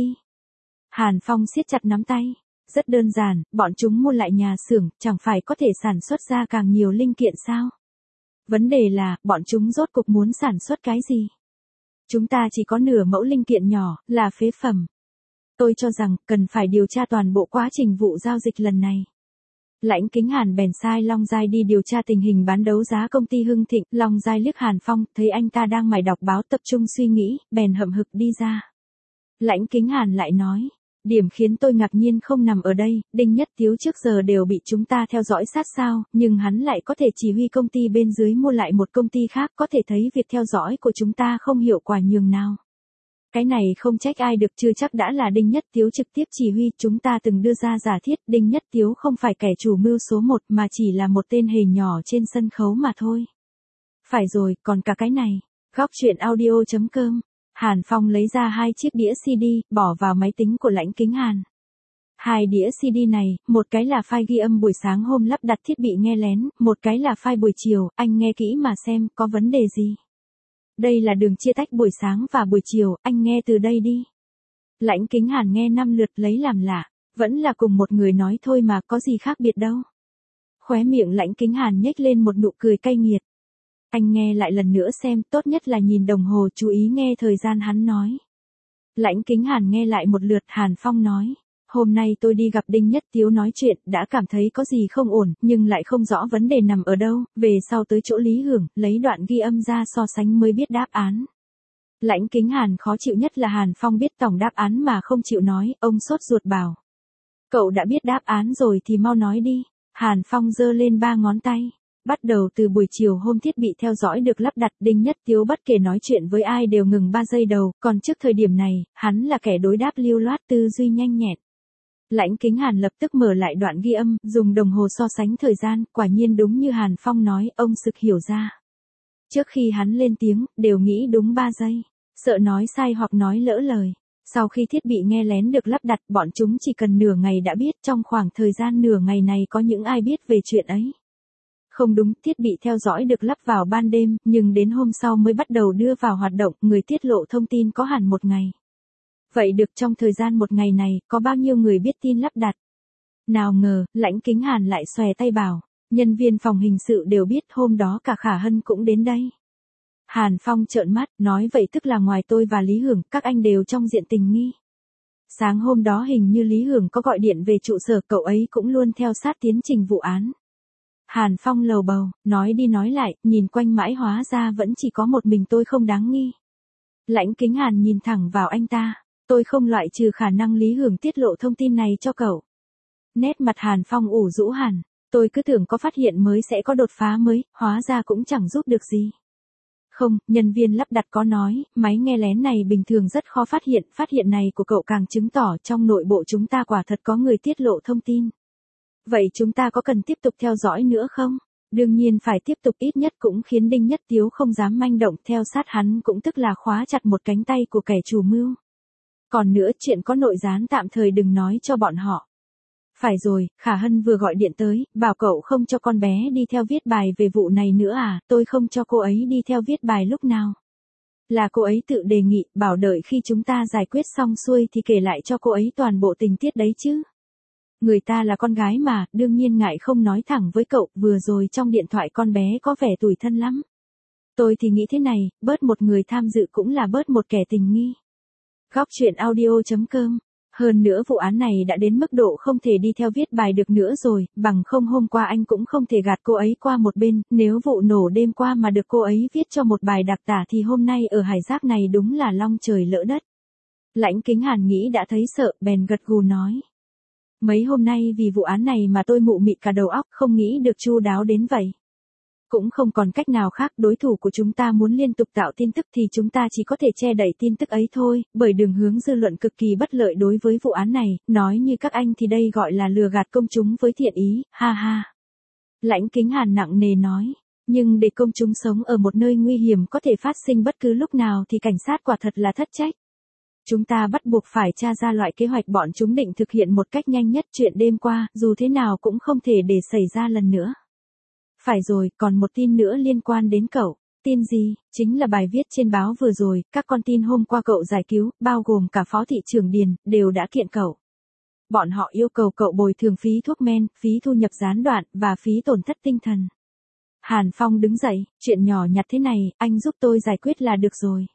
Hàn Phong siết chặt nắm tay. Rất đơn giản, bọn chúng mua lại nhà xưởng, chẳng phải có thể sản xuất ra càng nhiều linh kiện sao? Vấn đề là, bọn chúng rốt cuộc muốn sản xuất cái gì? Chúng ta chỉ có nửa mẫu linh kiện nhỏ, là phế phẩm. Tôi cho rằng, cần phải điều tra toàn bộ quá trình vụ giao dịch lần này. Lãnh Kính Hàn bèn sai Long Giai đi điều tra tình hình bán đấu giá công ty Hưng Thịnh. Long Giai liếc Hàn Phong, thấy anh ta đang mải đọc báo tập trung suy nghĩ, bèn hậm hực đi ra. Lãnh Kính Hàn lại nói. Điểm khiến tôi ngạc nhiên không nằm ở đây, Đinh Nhất Tiếu trước giờ đều bị chúng ta theo dõi sát sao, nhưng hắn lại có thể chỉ huy công ty bên dưới mua lại một công ty khác, có thể thấy việc theo dõi của chúng ta không hiệu quả nhường nào. Cái này không trách ai được, chưa chắc đã là Đinh Nhất Tiếu trực tiếp chỉ huy, chúng ta từng đưa ra giả thiết Đinh Nhất Tiếu không phải kẻ chủ mưu số 1 mà chỉ là một tên hề nhỏ trên sân khấu mà thôi. Phải rồi, còn cả cái này. Góc truyện audio.com. Hàn Phong lấy ra 2 chiếc đĩa CD, bỏ vào máy tính của Lãnh Kính Hàn. 2 đĩa CD này, một cái là file ghi âm buổi sáng hôm lắp đặt thiết bị nghe lén, một cái là file buổi chiều, anh nghe kỹ mà xem, có vấn đề gì. Đây là đường chia tách buổi sáng và buổi chiều, anh nghe từ đây đi. Lãnh Kính Hàn nghe 5 lượt lấy làm lạ, vẫn là cùng một người nói thôi mà, có gì khác biệt đâu. Khóe miệng Lãnh Kính Hàn nhếch lên một nụ cười cay nghiệt. Anh nghe lại lần nữa xem, tốt nhất là nhìn đồng hồ, chú ý nghe thời gian hắn nói. Lãnh Kính Hàn nghe lại một lượt, Hàn Phong nói. Hôm nay tôi đi gặp Đinh Nhất Tiếu nói chuyện, đã cảm thấy có gì không ổn, nhưng lại không rõ vấn đề nằm ở đâu, về sau tới chỗ Lý Hưởng, lấy đoạn ghi âm ra so sánh mới biết đáp án. Lãnh Kính Hàn khó chịu nhất là Hàn Phong biết tổng đáp án mà không chịu nói, ông sốt ruột bảo. Cậu đã biết đáp án rồi thì mau nói đi. Hàn Phong giơ lên 3 ngón tay. Bắt đầu từ buổi chiều hôm thiết bị theo dõi được lắp đặt, Đinh Nhất Tiếu bất kể nói chuyện với ai đều ngừng 3 giây đầu, còn trước thời điểm này, hắn là kẻ đối đáp lưu loát, tư duy nhanh nhẹn. Lãnh Kính Hàn lập tức mở lại đoạn ghi âm, dùng đồng hồ so sánh thời gian, quả nhiên đúng như Hàn Phong nói, ông sực hiểu ra. Trước khi hắn lên tiếng, đều nghĩ đúng 3 giây, sợ nói sai hoặc nói lỡ lời. Sau khi thiết bị nghe lén được lắp đặt, bọn chúng chỉ cần nửa ngày đã biết, trong khoảng thời gian nửa ngày này có những ai biết về chuyện ấy. Không đúng, thiết bị theo dõi được lắp vào ban đêm, nhưng đến hôm sau mới bắt đầu đưa vào hoạt động, người tiết lộ thông tin có hẳn 1 ngày. Vậy được trong thời gian 1 ngày này, có bao nhiêu người biết tin lắp đặt? Nào ngờ, Lãnh Kính Hàn lại xòe tay bảo, nhân viên phòng hình sự đều biết, hôm đó cả Khả Hân cũng đến đây. Hàn Phong trợn mắt, nói vậy tức là ngoài tôi và Lý Hưởng, các anh đều trong diện tình nghi. Sáng hôm đó hình như Lý Hưởng có gọi điện về trụ sở, cậu ấy cũng luôn theo sát tiến trình vụ án. Hàn Phong lầu bầu, nói đi nói lại, nhìn quanh mãi hóa ra vẫn chỉ có một mình tôi không đáng nghi. Lãnh Kính Hàn nhìn thẳng vào anh ta, tôi không loại trừ khả năng Lý Hưởng tiết lộ thông tin này cho cậu. Nét mặt Hàn Phong ủ rũ hẳn, tôi cứ tưởng có phát hiện mới sẽ có đột phá mới, hóa ra cũng chẳng giúp được gì. Không, nhân viên lắp đặt có nói, máy nghe lén này bình thường rất khó phát hiện này của cậu càng chứng tỏ trong nội bộ chúng ta quả thật có người tiết lộ thông tin. Vậy chúng ta có cần tiếp tục theo dõi nữa không? Đương nhiên phải tiếp tục, ít nhất cũng khiến Đinh Nhất Tiếu không dám manh động, theo sát hắn cũng tức là khóa chặt một cánh tay của kẻ chủ mưu. Còn nữa, chuyện có nội gián tạm thời đừng nói cho bọn họ. Phải rồi, Khả Hân vừa gọi điện tới, bảo cậu không cho con bé đi theo viết bài về vụ này nữa à, tôi không cho cô ấy đi theo viết bài lúc nào. Là cô ấy tự đề nghị, bảo đợi khi chúng ta giải quyết xong xuôi thì kể lại cho cô ấy toàn bộ tình tiết đấy chứ. Người ta là con gái mà, đương nhiên ngại không nói thẳng với cậu, vừa rồi trong điện thoại con bé có vẻ tủi thân lắm. Tôi thì nghĩ thế này, bớt một người tham dự cũng là bớt một kẻ tình nghi. Góc truyện audio.com. Hơn nữa vụ án này đã đến mức độ không thể đi theo viết bài được nữa rồi, bằng không hôm qua anh cũng không thể gạt cô ấy qua một bên, nếu vụ nổ đêm qua mà được cô ấy viết cho một bài đặc tả thì hôm nay ở Hải Giác này đúng là long trời lỡ đất. Lãnh Kính Hàn nghĩ đã thấy sợ, bèn gật gù nói. Mấy hôm nay vì vụ án này mà tôi mụ mị cả đầu óc, không nghĩ được chu đáo đến vậy. Cũng không còn cách nào khác, đối thủ của chúng ta muốn liên tục tạo tin tức thì chúng ta chỉ có thể che đậy tin tức ấy thôi, bởi đường hướng dư luận cực kỳ bất lợi đối với vụ án này, nói như các anh thì đây gọi là lừa gạt công chúng với thiện ý, ha ha. Lãnh Kính Hàn nặng nề nói, nhưng để công chúng sống ở một nơi nguy hiểm có thể phát sinh bất cứ lúc nào thì cảnh sát quả thật là thất trách. Chúng ta bắt buộc phải tra ra loại kế hoạch bọn chúng định thực hiện một cách nhanh nhất, chuyện đêm qua, dù thế nào cũng không thể để xảy ra lần nữa. Phải rồi, còn một tin nữa liên quan đến cậu. Tin gì? Chính là bài viết trên báo vừa rồi, các con tin hôm qua cậu giải cứu, bao gồm cả Phó Thị trưởng Điền, đều đã kiện cậu. Bọn họ yêu cầu cậu bồi thường phí thuốc men, phí thu nhập gián đoạn, và phí tổn thất tinh thần. Hàn Phong đứng dậy, chuyện nhỏ nhặt thế này, anh giúp tôi giải quyết là được rồi.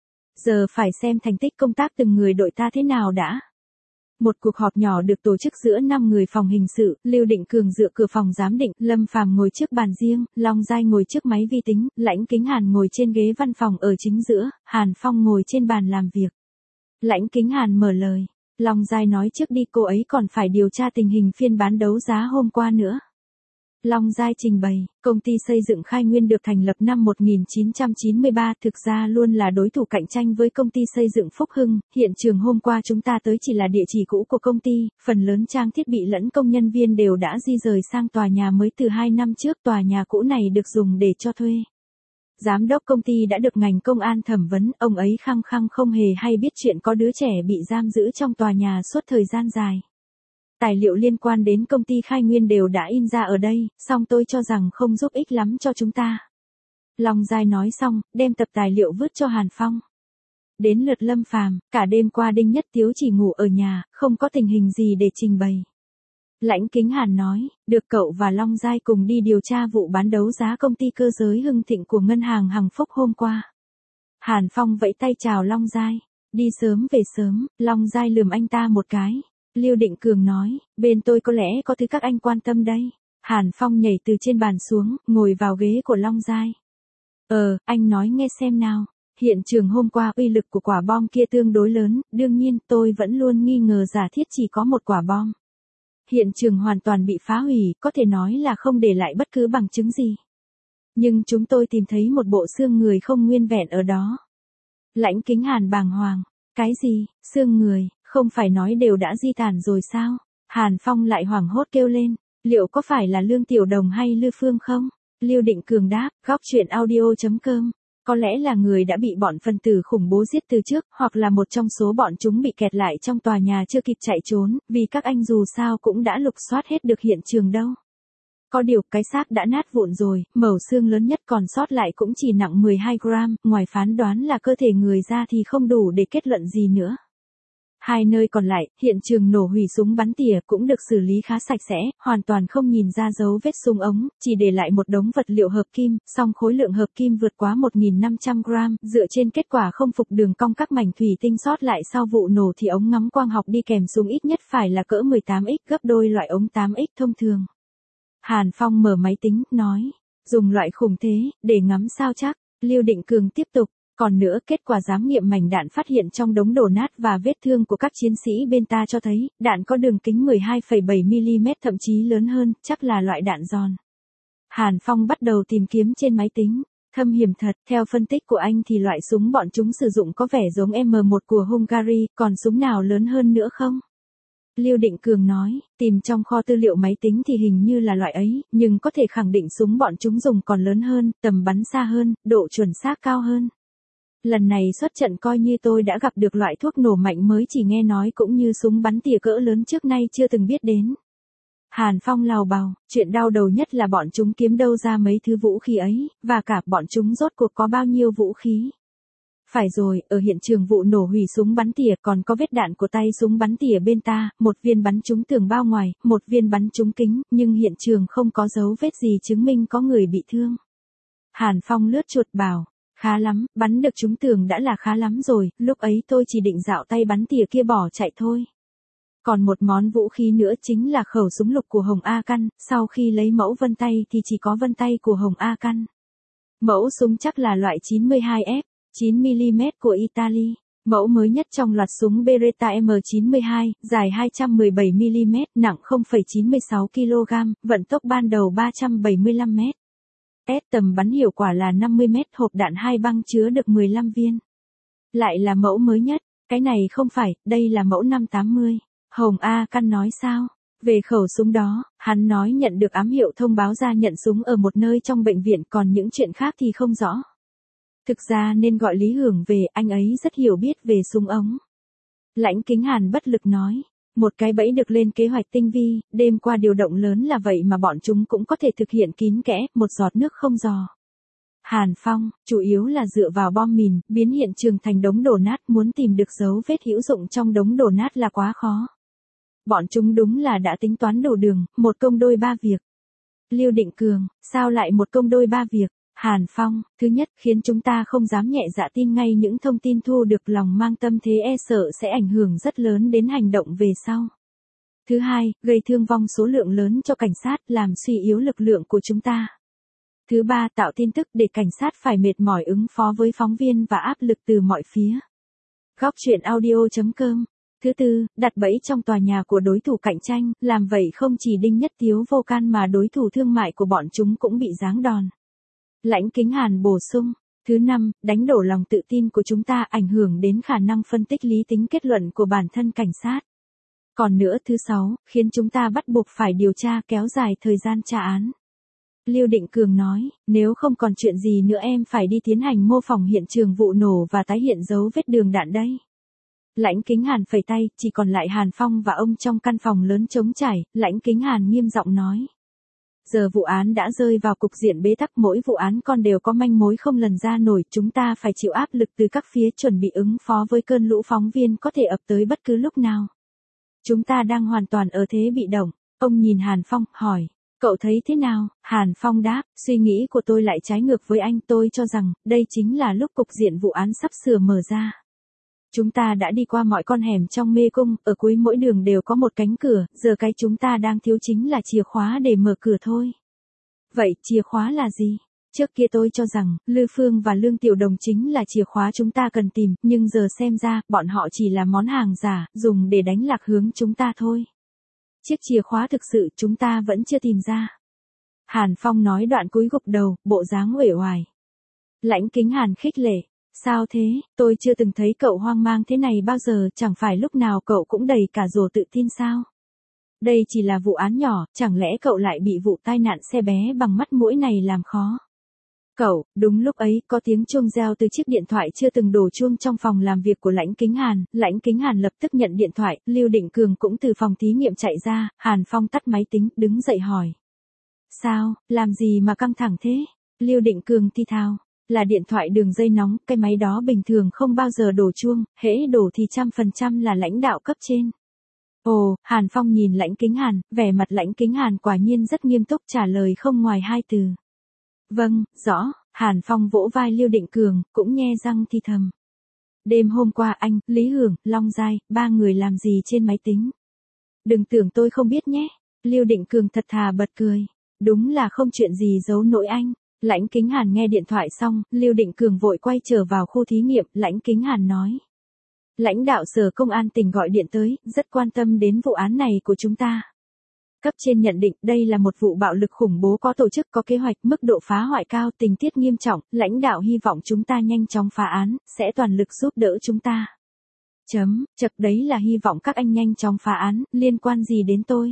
Giờ phải xem thành tích công tác từng người đội ta thế nào đã. Một cuộc họp nhỏ được tổ chức giữa 5 người phòng hình sự, Lưu Định Cường dựa cửa phòng giám định, Lâm Phàm ngồi trước bàn riêng, Long Giai ngồi trước máy vi tính, Lãnh Kính Hàn ngồi trên ghế văn phòng ở chính giữa, Hàn Phong ngồi trên bàn làm việc. Lãnh Kính Hàn mở lời, Long Giai nói trước đi, cô ấy còn phải điều tra tình hình phiên bán đấu giá hôm qua nữa. Long Giai trình bày, công ty xây dựng Khai Nguyên được thành lập năm 1993, thực ra luôn là đối thủ cạnh tranh với công ty xây dựng Phúc Hưng, hiện trường hôm qua chúng ta tới chỉ là địa chỉ cũ của công ty, phần lớn trang thiết bị lẫn công nhân viên đều đã di rời sang tòa nhà mới từ 2 năm trước, tòa nhà cũ này được dùng để cho thuê. Giám đốc công ty đã được ngành công an thẩm vấn, ông ấy khăng khăng không hề hay biết chuyện có đứa trẻ bị giam giữ trong tòa nhà suốt thời gian dài. Tài liệu liên quan đến công ty Khai Nguyên đều đã in ra ở đây, song tôi cho rằng không giúp ích lắm cho chúng ta. Long Giai nói xong, đem tập tài liệu vứt cho Hàn Phong. Đến lượt Lâm Phàm, cả đêm qua Đinh Nhất Tiếu chỉ ngủ ở nhà, không có tình hình gì để trình bày. Lãnh Kính Hàn nói, được cậu và Long Giai cùng đi điều tra vụ bán đấu giá công ty cơ giới Hưng Thịnh của ngân hàng Hằng Phúc hôm qua. Hàn Phong vẫy tay chào Long Giai, đi sớm về sớm, Long Giai lườm anh ta một cái. Lưu Định Cường nói, bên tôi có lẽ có thứ các anh quan tâm đây. Hàn Phong nhảy từ trên bàn xuống, ngồi vào ghế của Long Giai. Anh nói nghe xem nào. Hiện trường hôm qua uy lực của quả bom kia tương đối lớn, đương nhiên tôi vẫn luôn nghi ngờ giả thiết chỉ có một quả bom. Hiện trường hoàn toàn bị phá hủy, có thể nói là không để lại bất cứ bằng chứng gì. Nhưng chúng tôi tìm thấy một bộ xương người không nguyên vẹn ở đó. Lãnh Kính Hàn bàng hoàng. Cái gì, xương người, không phải nói đều đã di tản rồi sao? Hàn Phong lại hoảng hốt kêu lên, liệu có phải là Lương Tiểu Đồng hay Lư Phương không? Lưu Định Cường đáp, góc truyện audio.com. Có lẽ là người đã bị bọn phần tử khủng bố giết từ trước, hoặc là một trong số bọn chúng bị kẹt lại trong tòa nhà chưa kịp chạy trốn, vì các anh dù sao cũng đã lục soát hết được hiện trường đâu. Có điều, cái xác đã nát vụn rồi, mẩu xương lớn nhất còn sót lại cũng chỉ nặng 12 gram, ngoài phán đoán là cơ thể người ra thì không đủ để kết luận gì nữa. Hai nơi còn lại, hiện trường nổ hủy súng bắn tỉa cũng được xử lý khá sạch sẽ, hoàn toàn không nhìn ra dấu vết súng ống, chỉ để lại một đống vật liệu hợp kim, song khối lượng hợp kim vượt quá 1.500 gram, dựa trên kết quả không phục đường cong các mảnh thủy tinh sót lại sau vụ nổ thì ống ngắm quang học đi kèm súng ít nhất phải là cỡ 18x, gấp đôi loại ống 8x thông thường. Hàn Phong mở máy tính, nói. Dùng loại khủng thế, để ngắm sao chắc. Lưu Định Cường tiếp tục. Còn nữa, kết quả giám nghiệm mảnh đạn phát hiện trong đống đổ nát và vết thương của các chiến sĩ bên ta cho thấy, đạn có đường kính 12,7mm thậm chí lớn hơn, chắc là loại đạn giòn. Hàn Phong bắt đầu tìm kiếm trên máy tính. Thâm hiểm thật, theo phân tích của anh thì loại súng bọn chúng sử dụng có vẻ giống M1 của Hungary, còn súng nào lớn hơn nữa không? Lưu Định Cường nói, tìm trong kho tư liệu máy tính thì hình như là loại ấy, nhưng có thể khẳng định súng bọn chúng dùng còn lớn hơn, tầm bắn xa hơn, độ chuẩn xác cao hơn. Lần này xuất trận coi như tôi đã gặp được loại thuốc nổ mạnh mới chỉ nghe nói cũng như súng bắn tỉa cỡ lớn trước nay chưa từng biết đến. Hàn Phong lào bào, chuyện đau đầu nhất là bọn chúng kiếm đâu ra mấy thứ vũ khí ấy, và cả bọn chúng rốt cuộc có bao nhiêu vũ khí. Phải rồi, ở hiện trường vụ nổ hủy súng bắn tỉa còn có vết đạn của tay súng bắn tỉa bên ta, một viên bắn trúng tường bao ngoài, một viên bắn trúng kính, nhưng hiện trường không có dấu vết gì chứng minh có người bị thương. Hàn Phong lướt chuột bảo, khá lắm, bắn được trúng tường đã là khá lắm rồi, lúc ấy tôi chỉ định dạo tay bắn tỉa kia bỏ chạy thôi. Còn một món vũ khí nữa chính là khẩu súng lục của Hồng A Căn, sau khi lấy mẫu vân tay thì chỉ có vân tay của Hồng A Căn. Mẫu súng chắc là loại 92F, 9mm của Italy. Mẫu mới nhất trong loạt súng Beretta M92, dài 217mm, nặng 0,96 kg, vận tốc ban đầu 375m. Tầm bắn hiệu quả là 50m, hộp đạn 2 băng chứa được 15 viên. Lại là mẫu mới nhất, cái này không phải, đây là mẫu 580. Hồng A Căn nói sao? Về khẩu súng đó, hắn nói nhận được ám hiệu thông báo ra nhận súng ở một nơi trong bệnh viện, còn những chuyện khác thì không rõ. Thực ra nên gọi Lý Hưởng về, anh ấy rất hiểu biết về súng ống. Lãnh Kính Hàn bất lực nói. Một cái bẫy được lên kế hoạch tinh vi, đêm qua điều động lớn là vậy mà bọn chúng cũng có thể thực hiện kín kẽ, một giọt nước không dò. Hàn Phong, chủ yếu là dựa vào bom mìn, biến hiện trường thành đống đổ nát, muốn tìm được dấu vết hữu dụng trong đống đổ nát là quá khó. Bọn chúng đúng là đã tính toán đủ đường, một công đôi ba việc. Lưu Định Cường, sao lại một công đôi ba việc? Hàn Phong, thứ nhất, khiến chúng ta không dám nhẹ dạ tin ngay những thông tin thu được, lòng mang tâm thế e sợ sẽ ảnh hưởng rất lớn đến hành động về sau. Thứ hai, gây thương vong số lượng lớn cho cảnh sát, làm suy yếu lực lượng của chúng ta. Thứ ba, tạo tin tức để cảnh sát phải mệt mỏi ứng phó với phóng viên và áp lực từ mọi phía. Góc truyện audio.com. Thứ tư, đặt bẫy trong tòa nhà của đối thủ cạnh tranh, làm vậy không chỉ Đinh Nhất Tiếu vô can mà đối thủ thương mại của bọn chúng cũng bị giáng đòn. Lãnh Kính Hàn bổ sung. Thứ năm, đánh đổ lòng tự tin của chúng ta, ảnh hưởng đến khả năng phân tích lý tính kết luận của bản thân cảnh sát. Còn nữa, thứ sáu, khiến chúng ta bắt buộc phải điều tra, kéo dài thời gian tra án. Lưu Định Cường nói, nếu không còn chuyện gì nữa em phải đi tiến hành mô phỏng hiện trường vụ nổ và tái hiện dấu vết đường đạn đây. Lãnh Kính Hàn phẩy tay, chỉ còn lại Hàn Phong và ông trong căn phòng lớn trống trải, Lãnh Kính Hàn nghiêm giọng nói. Giờ vụ án đã rơi vào cục diện bế tắc, mỗi vụ án con đều có manh mối không lần ra nổi, chúng ta phải chịu áp lực từ các phía, chuẩn bị ứng phó với cơn lũ phóng viên có thể ập tới bất cứ lúc nào. Chúng ta đang hoàn toàn ở thế bị động. Ông nhìn Hàn Phong, hỏi, cậu thấy thế nào? Hàn Phong đáp, suy nghĩ của tôi lại trái ngược với anh, tôi cho rằng, đây chính là lúc cục diện vụ án sắp sửa mở ra. Chúng ta đã đi qua mọi con hẻm trong mê cung, ở cuối mỗi đường đều có một cánh cửa, giờ cái chúng ta đang thiếu chính là chìa khóa để mở cửa thôi. Vậy, chìa khóa là gì? Trước kia tôi cho rằng, Lư Phương và Lương Tiểu Đồng chính là chìa khóa chúng ta cần tìm, nhưng giờ xem ra, bọn họ chỉ là món hàng giả, dùng để đánh lạc hướng chúng ta thôi. Chiếc chìa khóa thực sự chúng ta vẫn chưa tìm ra. Hàn Phong nói đoạn cúi gục đầu, bộ dáng uể oải. Lãnh Kính Hàn khích lệ. Sao thế, tôi chưa từng thấy cậu hoang mang thế này bao giờ, chẳng phải lúc nào cậu cũng đầy cả rổ tự tin sao? Đây chỉ là vụ án nhỏ, chẳng lẽ cậu lại bị vụ tai nạn xe bé bằng mắt mũi này làm khó? Cậu, đúng lúc ấy, có tiếng chuông reo từ chiếc điện thoại chưa từng đổ chuông trong phòng làm việc của Lãnh Kính Hàn lập tức nhận điện thoại, Lưu Định Cường cũng từ phòng thí nghiệm chạy ra, Hàn Phong tắt máy tính, đứng dậy hỏi. Sao, làm gì mà căng thẳng thế? Lưu Định Cường thi thào. Là điện thoại đường dây nóng, cái máy đó bình thường không bao giờ đổ chuông, hễ đổ thì 100% là lãnh đạo cấp trên. Ồ, Hàn Phong nhìn Lãnh Kính Hàn, vẻ mặt Lãnh Kính Hàn quả nhiên rất nghiêm túc, trả lời không ngoài hai từ. Vâng, rõ. Hàn Phong vỗ vai Lưu Định Cường, cũng nhe răng thì thầm. Đêm hôm qua anh, Lý Hưởng, Long Giai, ba người làm gì trên máy tính? Đừng tưởng tôi không biết nhé. Lưu Định Cường thật thà bật cười. Đúng là không chuyện gì giấu nổi anh. Lãnh Kính Hàn nghe điện thoại xong, Lưu Định Cường vội quay trở vào khu thí nghiệm, Lãnh Kính Hàn nói. Lãnh đạo sở công an tỉnh gọi điện tới, rất quan tâm đến vụ án này của chúng ta. Cấp trên nhận định đây là một vụ bạo lực khủng bố có tổ chức có kế hoạch, mức độ phá hoại cao, tình tiết nghiêm trọng, lãnh đạo hy vọng chúng ta nhanh chóng phá án, sẽ toàn lực giúp đỡ chúng ta. Chật đấy là hy vọng các anh nhanh chóng phá án, liên quan gì đến tôi?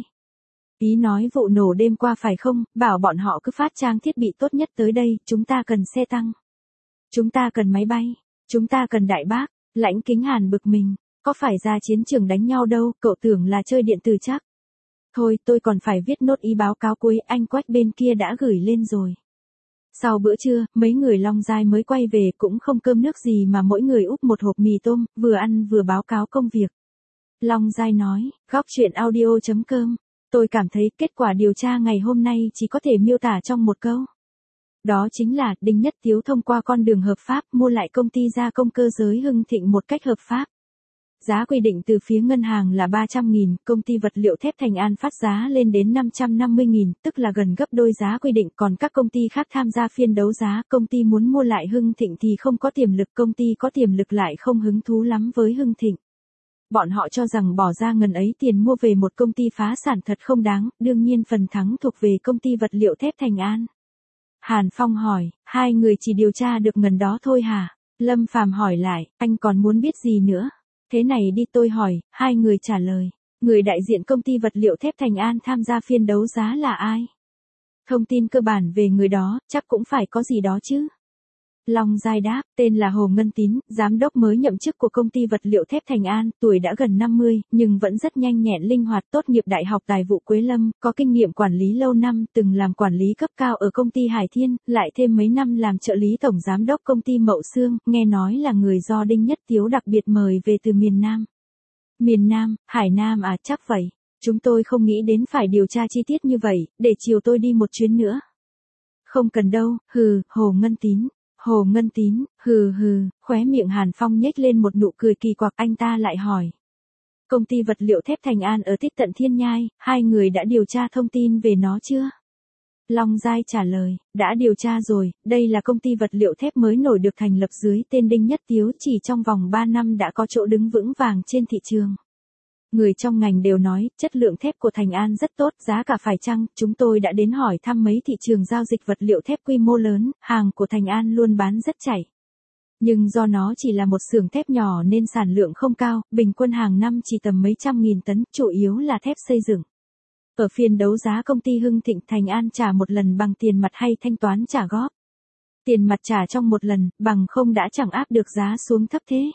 Ý nói vụ nổ đêm qua phải không, bảo bọn họ cứ phát trang thiết bị tốt nhất tới đây, chúng ta cần xe tăng. Chúng ta cần máy bay. Chúng ta cần đại bác. Lãnh Kính Hàn bực mình, có phải ra chiến trường đánh nhau đâu, cậu tưởng là chơi điện tử chắc. Thôi tôi còn phải viết nốt ý báo cáo cuối, anh Quách bên kia đã gửi lên rồi. Sau bữa trưa, mấy người Long Giai mới quay về, cũng không cơm nước gì mà mỗi người úp một hộp mì tôm, vừa ăn vừa báo cáo công việc. Long Giai nói, góc chuyện audio.com, tôi cảm thấy kết quả điều tra ngày hôm nay chỉ có thể miêu tả trong một câu. Đó chính là, Đinh Nhất Tiếu thông qua con đường hợp pháp mua lại công ty gia công cơ giới Hưng Thịnh một cách hợp pháp. Giá quy định từ phía ngân hàng là 300.000, công ty vật liệu thép Thành An phát giá lên đến 550.000, tức là gần gấp đôi giá quy định, còn các công ty khác tham gia phiên đấu giá, công ty muốn mua lại Hưng Thịnh thì không có tiềm lực, công ty có tiềm lực lại không hứng thú lắm với Hưng Thịnh. Bọn họ cho rằng bỏ ra ngần ấy tiền mua về một công ty phá sản thật không đáng, đương nhiên phần thắng thuộc về công ty vật liệu thép Thành An. Hàn Phong hỏi, hai người chỉ điều tra được ngần đó thôi hả? Lâm Phàm hỏi lại, anh còn muốn biết gì nữa? Thế này đi tôi hỏi, hai người trả lời. Người đại diện công ty vật liệu thép Thành An tham gia phiên đấu giá là ai? Thông tin cơ bản về người đó, chắc cũng phải có gì đó chứ? Long Giai đáp, tên là Hồ Ngân Tín, giám đốc mới nhậm chức của công ty vật liệu thép Thành An, tuổi đã gần 50, nhưng vẫn rất nhanh nhẹn linh hoạt, tốt nghiệp Đại học Tài vụ Quế Lâm, có kinh nghiệm quản lý lâu năm, từng làm quản lý cấp cao ở công ty Hải Thiên, lại thêm mấy năm làm trợ lý tổng giám đốc công ty Mậu Xương, nghe nói là người do Đinh Nhất Tiếu đặc biệt mời về từ miền Nam. Miền Nam, Hải Nam à, chắc vậy. Chúng tôi không nghĩ đến phải điều tra chi tiết như vậy, để chiều tôi đi một chuyến nữa. Không cần đâu, Hồ Ngân Tín. Hồ Ngân Tín, khóe miệng Hàn Phong nhếch lên một nụ cười kỳ quặc, anh ta lại hỏi. Công ty vật liệu thép Thành An ở Tích Tận Thiên Nhai, hai người đã điều tra thông tin về nó chưa? Long Giai trả lời, đã điều tra rồi, đây là công ty vật liệu thép mới nổi được thành lập dưới tên Đinh Nhất Tiếu, chỉ trong vòng 3 năm đã có chỗ đứng vững vàng trên thị trường. Người trong ngành đều nói, chất lượng thép của Thành An rất tốt, giá cả phải chăng, chúng tôi đã đến hỏi thăm mấy thị trường giao dịch vật liệu thép quy mô lớn, hàng của Thành An luôn bán rất chảy. Nhưng do nó chỉ là một xưởng thép nhỏ nên sản lượng không cao, bình quân hàng năm chỉ tầm mấy trăm nghìn tấn, chủ yếu là thép xây dựng. Ở phiên đấu giá công ty Hưng Thịnh Thành An trả một lần bằng tiền mặt hay thanh toán trả góp. Tiền mặt trả trong một lần, bằng không đã chẳng áp được giá xuống thấp thế.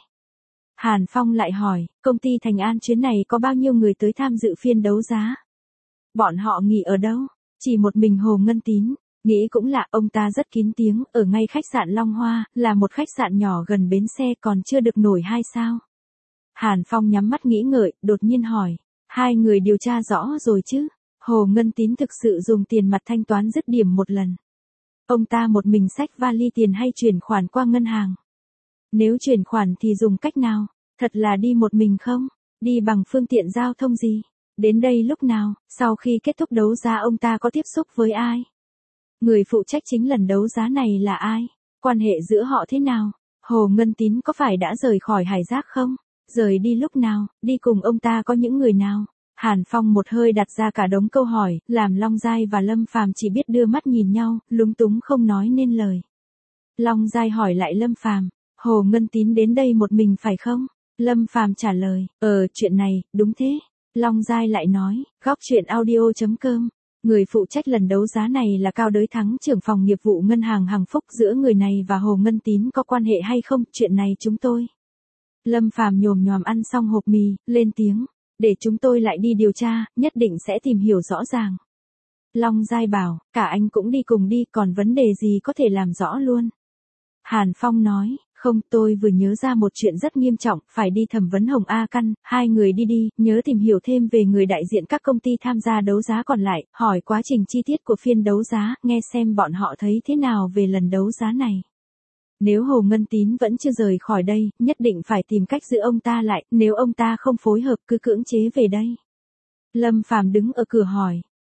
Hàn Phong lại hỏi, công ty Thành An chuyến này có bao nhiêu người tới tham dự phiên đấu giá? Bọn họ nghỉ ở đâu? Chỉ một mình Hồ Ngân Tín. Nghĩ cũng lạ, ông ta rất kín tiếng, ở ngay khách sạn Long Hoa, là một khách sạn nhỏ gần bến xe, còn chưa được nổi 2 sao. Hàn Phong nhắm mắt nghĩ ngợi, đột nhiên hỏi, hai người điều tra rõ rồi chứ? Hồ Ngân Tín thực sự dùng tiền mặt thanh toán dứt điểm một lần. Ông ta một mình xách vali tiền hay chuyển khoản qua ngân hàng? Nếu chuyển khoản thì dùng cách nào? Thật là đi một mình không? Đi bằng phương tiện giao thông gì? Đến đây lúc nào? Sau khi kết thúc đấu giá ông ta có tiếp xúc với ai? Người phụ trách chính lần đấu giá này là ai? Quan hệ giữa họ thế nào? Hồ Ngân Tín có phải đã rời khỏi Hải Giác không? Rời đi lúc nào? Đi cùng ông ta có những người nào? Hàn Phong một hơi đặt ra cả đống câu hỏi, làm Long Giai và Lâm Phàm chỉ biết đưa mắt nhìn nhau, lúng túng không nói nên lời. Long Giai hỏi lại Lâm Phàm, Hồ Ngân Tín đến đây một mình phải không? Lâm Phàm trả lời, chuyện này, đúng thế. Long Giai lại nói, góc chuyện audio.com. Người phụ trách lần đấu giá này là Cao Đới Thắng, trưởng phòng nghiệp vụ ngân hàng Hằng Phúc, giữa người này và Hồ Ngân Tín có quan hệ hay không, chuyện này chúng tôi. Lâm Phàm nhồm nhòm ăn xong hộp mì, lên tiếng, để chúng tôi lại đi điều tra, nhất định sẽ tìm hiểu rõ ràng. Long Giai bảo, cả anh cũng đi cùng đi, còn vấn đề gì có thể làm rõ luôn. Hàn Phong nói, không, tôi vừa nhớ ra một chuyện rất nghiêm trọng, phải đi thẩm vấn Hồng A Căn, hai người đi, nhớ tìm hiểu thêm về người đại diện các công ty tham gia đấu giá còn lại, hỏi quá trình chi tiết của phiên đấu giá, nghe xem bọn họ thấy thế nào về lần đấu giá này. Nếu Hồ Ngân Tín vẫn chưa rời khỏi đây, nhất định phải tìm cách giữ ông ta lại, nếu ông ta không phối hợp cứ cưỡng chế về đây. Lâm Phàm đứng ở cửa hỏi,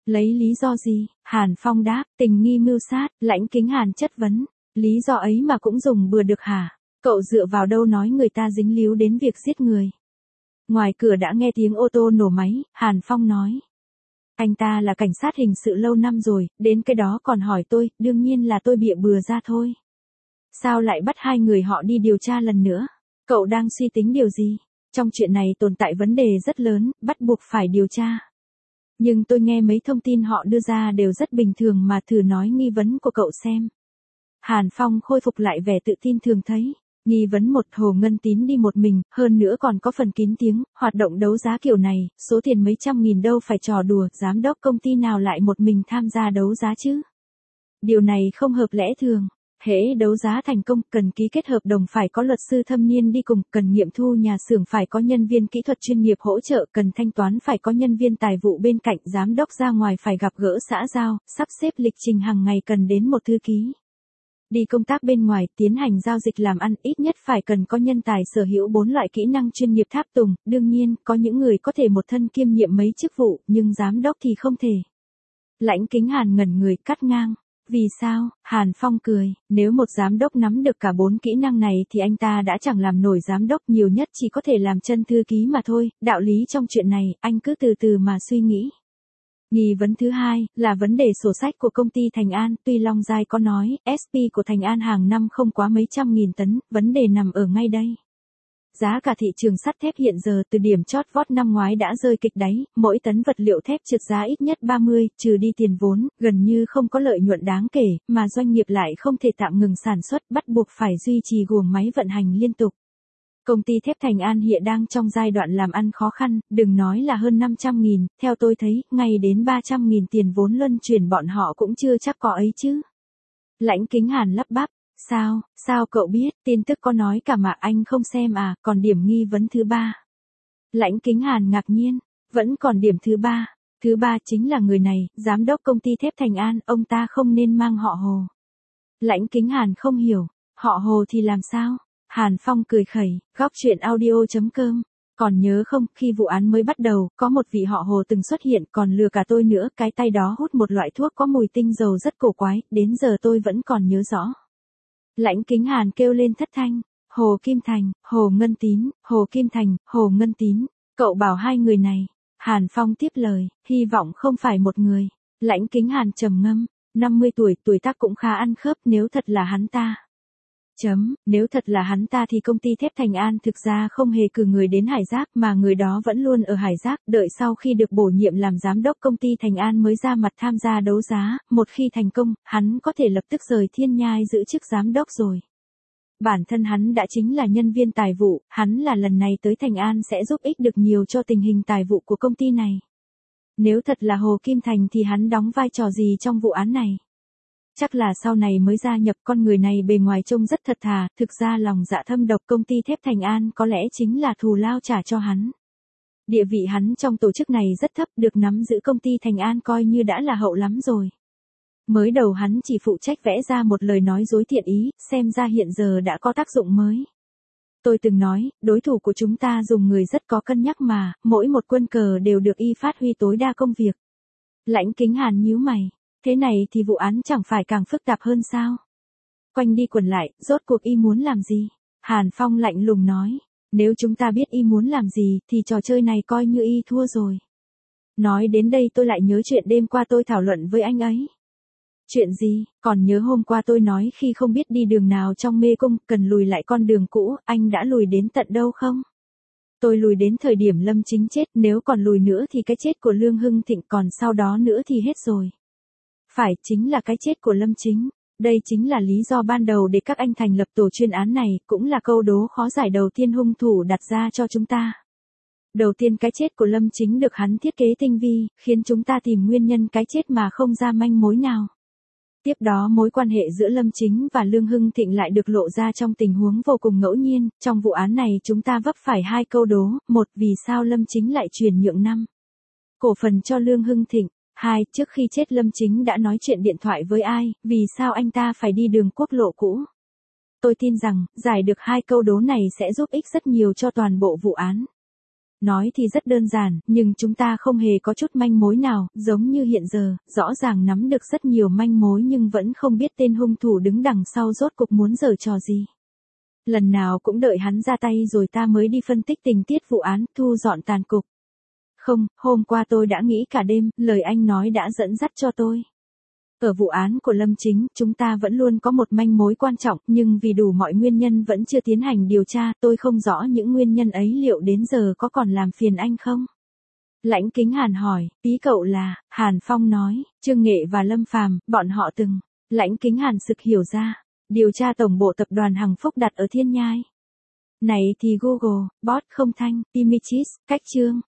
Lấy lý do gì? Hàn Phong đáp, tình nghi mưu sát. Lãnh Kính Hàn chất vấn, lý do ấy mà cũng dùng bừa được hả? Cậu dựa vào đâu nói người ta dính líu đến việc giết người? Ngoài cửa đã nghe tiếng ô tô nổ máy, Hàn Phong nói. Anh ta là cảnh sát hình sự lâu năm rồi, đến cái đó còn hỏi tôi, đương nhiên là tôi bịa bừa ra thôi. Sao lại bắt hai người họ đi điều tra lần nữa? Cậu đang suy tính điều gì? Trong chuyện này tồn tại vấn đề rất lớn, bắt buộc phải điều tra. Nhưng tôi nghe mấy thông tin họ đưa ra đều rất bình thường mà, thử nói nghi vấn của cậu xem. Hàn Phong khôi phục lại vẻ tự tin thường thấy. Nghi vấn một, Hồ Ngân Tín đi một mình, hơn nữa còn có phần kín tiếng, hoạt động đấu giá kiểu này, số tiền mấy trăm nghìn đâu phải trò đùa, giám đốc công ty nào lại một mình tham gia đấu giá chứ? Điều này không hợp lẽ thường. Hễ đấu giá thành công, cần ký kết hợp đồng phải có luật sư thâm niên đi cùng, cần nghiệm thu nhà xưởng phải có nhân viên kỹ thuật chuyên nghiệp hỗ trợ, cần thanh toán phải có nhân viên tài vụ bên cạnh, giám đốc ra ngoài phải gặp gỡ xã giao, sắp xếp lịch trình hàng ngày cần đến một thư ký. Đi công tác bên ngoài, tiến hành giao dịch làm ăn, ít nhất phải cần có nhân tài sở hữu 4 loại kỹ năng chuyên nghiệp tháp tùng, đương nhiên, có những người có thể một thân kiêm nhiệm mấy chức vụ, nhưng giám đốc thì không thể. Lãnh Kính Hàn ngẩn người, cắt ngang. Vì sao? Hàn Phong cười, nếu một giám đốc nắm được cả 4 kỹ năng này thì anh ta đã chẳng làm nổi giám đốc, nhiều nhất chỉ có thể làm chân thư ký mà thôi, đạo lý trong chuyện này, anh cứ từ từ mà suy nghĩ. Nghi vấn thứ hai, là vấn đề sổ sách của công ty Thành An, tuy Long Giai có nói, SP của Thành An hàng năm không quá mấy trăm nghìn tấn, vấn đề nằm ở ngay đây. Giá cả thị trường sắt thép hiện giờ từ điểm chót vót năm ngoái đã rơi kịch đáy, mỗi tấn vật liệu thép trượt giá ít nhất 30, trừ đi tiền vốn, gần như không có lợi nhuận đáng kể, mà doanh nghiệp lại không thể tạm ngừng sản xuất, bắt buộc phải duy trì guồng máy vận hành liên tục. Công ty thép Thành An hiện đang trong giai đoạn làm ăn khó khăn, đừng nói là hơn 500.000, theo tôi thấy, ngay đến 300.000 tiền vốn luân chuyển bọn họ cũng chưa chắc có ấy chứ. Lãnh Kính Hàn lắp bắp, sao cậu biết, tin tức có nói cả mà anh không xem à, còn điểm nghi vấn thứ ba. Lãnh Kính Hàn ngạc nhiên, vẫn còn điểm thứ ba. Thứ ba chính là người này, giám đốc công ty thép Thành An, ông ta không nên mang họ Hồ. Lãnh Kính Hàn không hiểu, họ Hồ thì làm sao? Hàn Phong cười khẩy, góc chuyện audio.com. Còn nhớ không, khi vụ án mới bắt đầu, có một vị họ Hồ từng xuất hiện, còn lừa cả tôi nữa, cái tay đó hút một loại thuốc có mùi tinh dầu rất cổ quái, đến giờ tôi vẫn còn nhớ rõ. Lãnh Kính Hàn kêu lên thất thanh, Hồ Kim Thành, Hồ Ngân Tín, Hồ Kim Thành, Hồ Ngân Tín, cậu bảo hai người này. Hàn Phong tiếp lời, hy vọng không phải một người. Lãnh Kính Hàn trầm ngâm, 50 tuổi, tuổi tác cũng khá ăn khớp, nếu thật là hắn ta. Nếu thật là hắn ta thì công ty thép Thành An thực ra không hề cử người đến Hải Giác mà người đó vẫn luôn ở Hải Giác, đợi sau khi được bổ nhiệm làm giám đốc công ty Thành An mới ra mặt tham gia đấu giá, một khi thành công, hắn có thể lập tức rời Thiên Nhai giữ chức giám đốc rồi. Bản thân hắn đã chính là nhân viên tài vụ, hắn là lần này tới Thành An sẽ giúp ích được nhiều cho tình hình tài vụ của công ty này. Nếu thật là Hồ Kim Thành thì hắn đóng vai trò gì trong vụ án này? Chắc là sau này mới gia nhập, con người này bề ngoài trông rất thật thà, thực ra lòng dạ thâm độc, công ty thép Thành An có lẽ chính là thù lao trả cho hắn. Địa vị hắn trong tổ chức này rất thấp, được nắm giữ công ty Thành An coi như đã là hậu lắm rồi. Mới đầu hắn chỉ phụ trách vẽ ra một lời nói dối thiện ý, xem ra hiện giờ đã có tác dụng mới. Tôi từng nói, đối thủ của chúng ta dùng người rất có cân nhắc mà, mỗi một quân cờ đều được y phát huy tối đa công việc. Lãnh Kính Hàn nhíu mày. Thế này thì vụ án chẳng phải càng phức tạp hơn sao? Quanh đi quẩn lại, rốt cuộc y muốn làm gì? Hàn Phong lạnh lùng nói, nếu chúng ta biết y muốn làm gì thì trò chơi này coi như y thua rồi. Nói đến đây tôi lại nhớ chuyện đêm qua tôi thảo luận với anh ấy. Chuyện gì? Còn nhớ hôm qua tôi nói khi không biết đi đường nào trong mê cung, cần lùi lại con đường cũ, anh đã lùi đến tận đâu không? Tôi lùi đến thời điểm Lâm Chính chết, nếu còn lùi nữa thì cái chết của Lương Hưng Thịnh, còn sau đó nữa thì hết rồi. Phải, chính là cái chết của Lâm Chính. Đây chính là lý do ban đầu để các anh thành lập tổ chuyên án này, cũng là câu đố khó giải đầu tiên hung thủ đặt ra cho chúng ta. Đầu tiên cái chết của Lâm Chính được hắn thiết kế tinh vi, khiến chúng ta tìm nguyên nhân cái chết mà không ra manh mối nào. Tiếp đó mối quan hệ giữa Lâm Chính và Lương Hưng Thịnh lại được lộ ra trong tình huống vô cùng ngẫu nhiên. Trong vụ án này chúng ta vấp phải hai câu đố, một, vì sao Lâm Chính lại chuyển nhượng 5 cổ phần cho Lương Hưng Thịnh. 2. Trước khi chết Lâm Chính đã nói chuyện điện thoại với ai, vì sao anh ta phải đi đường quốc lộ cũ? Tôi tin rằng, giải được hai câu đố này sẽ giúp ích rất nhiều cho toàn bộ vụ án. Nói thì rất đơn giản, nhưng chúng ta không hề có chút manh mối nào, giống như hiện giờ, rõ ràng nắm được rất nhiều manh mối nhưng vẫn không biết tên hung thủ đứng đằng sau rốt cuộc muốn giở trò gì. Lần nào cũng đợi hắn ra tay rồi ta mới đi phân tích tình tiết vụ án, thu dọn tàn cục. Không, hôm qua tôi đã nghĩ cả đêm, lời anh nói đã dẫn dắt cho tôi. Ở vụ án của Lâm Chính, chúng ta vẫn luôn có một manh mối quan trọng, nhưng vì đủ mọi nguyên nhân vẫn chưa tiến hành điều tra, tôi không rõ những nguyên nhân ấy liệu đến giờ có còn làm phiền anh không? Lãnh Kính Hàn hỏi, ý cậu là, Hàn Phong nói, Trương Nghệ và Lâm Phàm, bọn họ từng. Lãnh Kính Hàn sực hiểu ra, điều tra tổng bộ tập đoàn Hằng Phúc đặt ở Thiên Nhai. Này thì Google, bot không thanh, images, cách chương.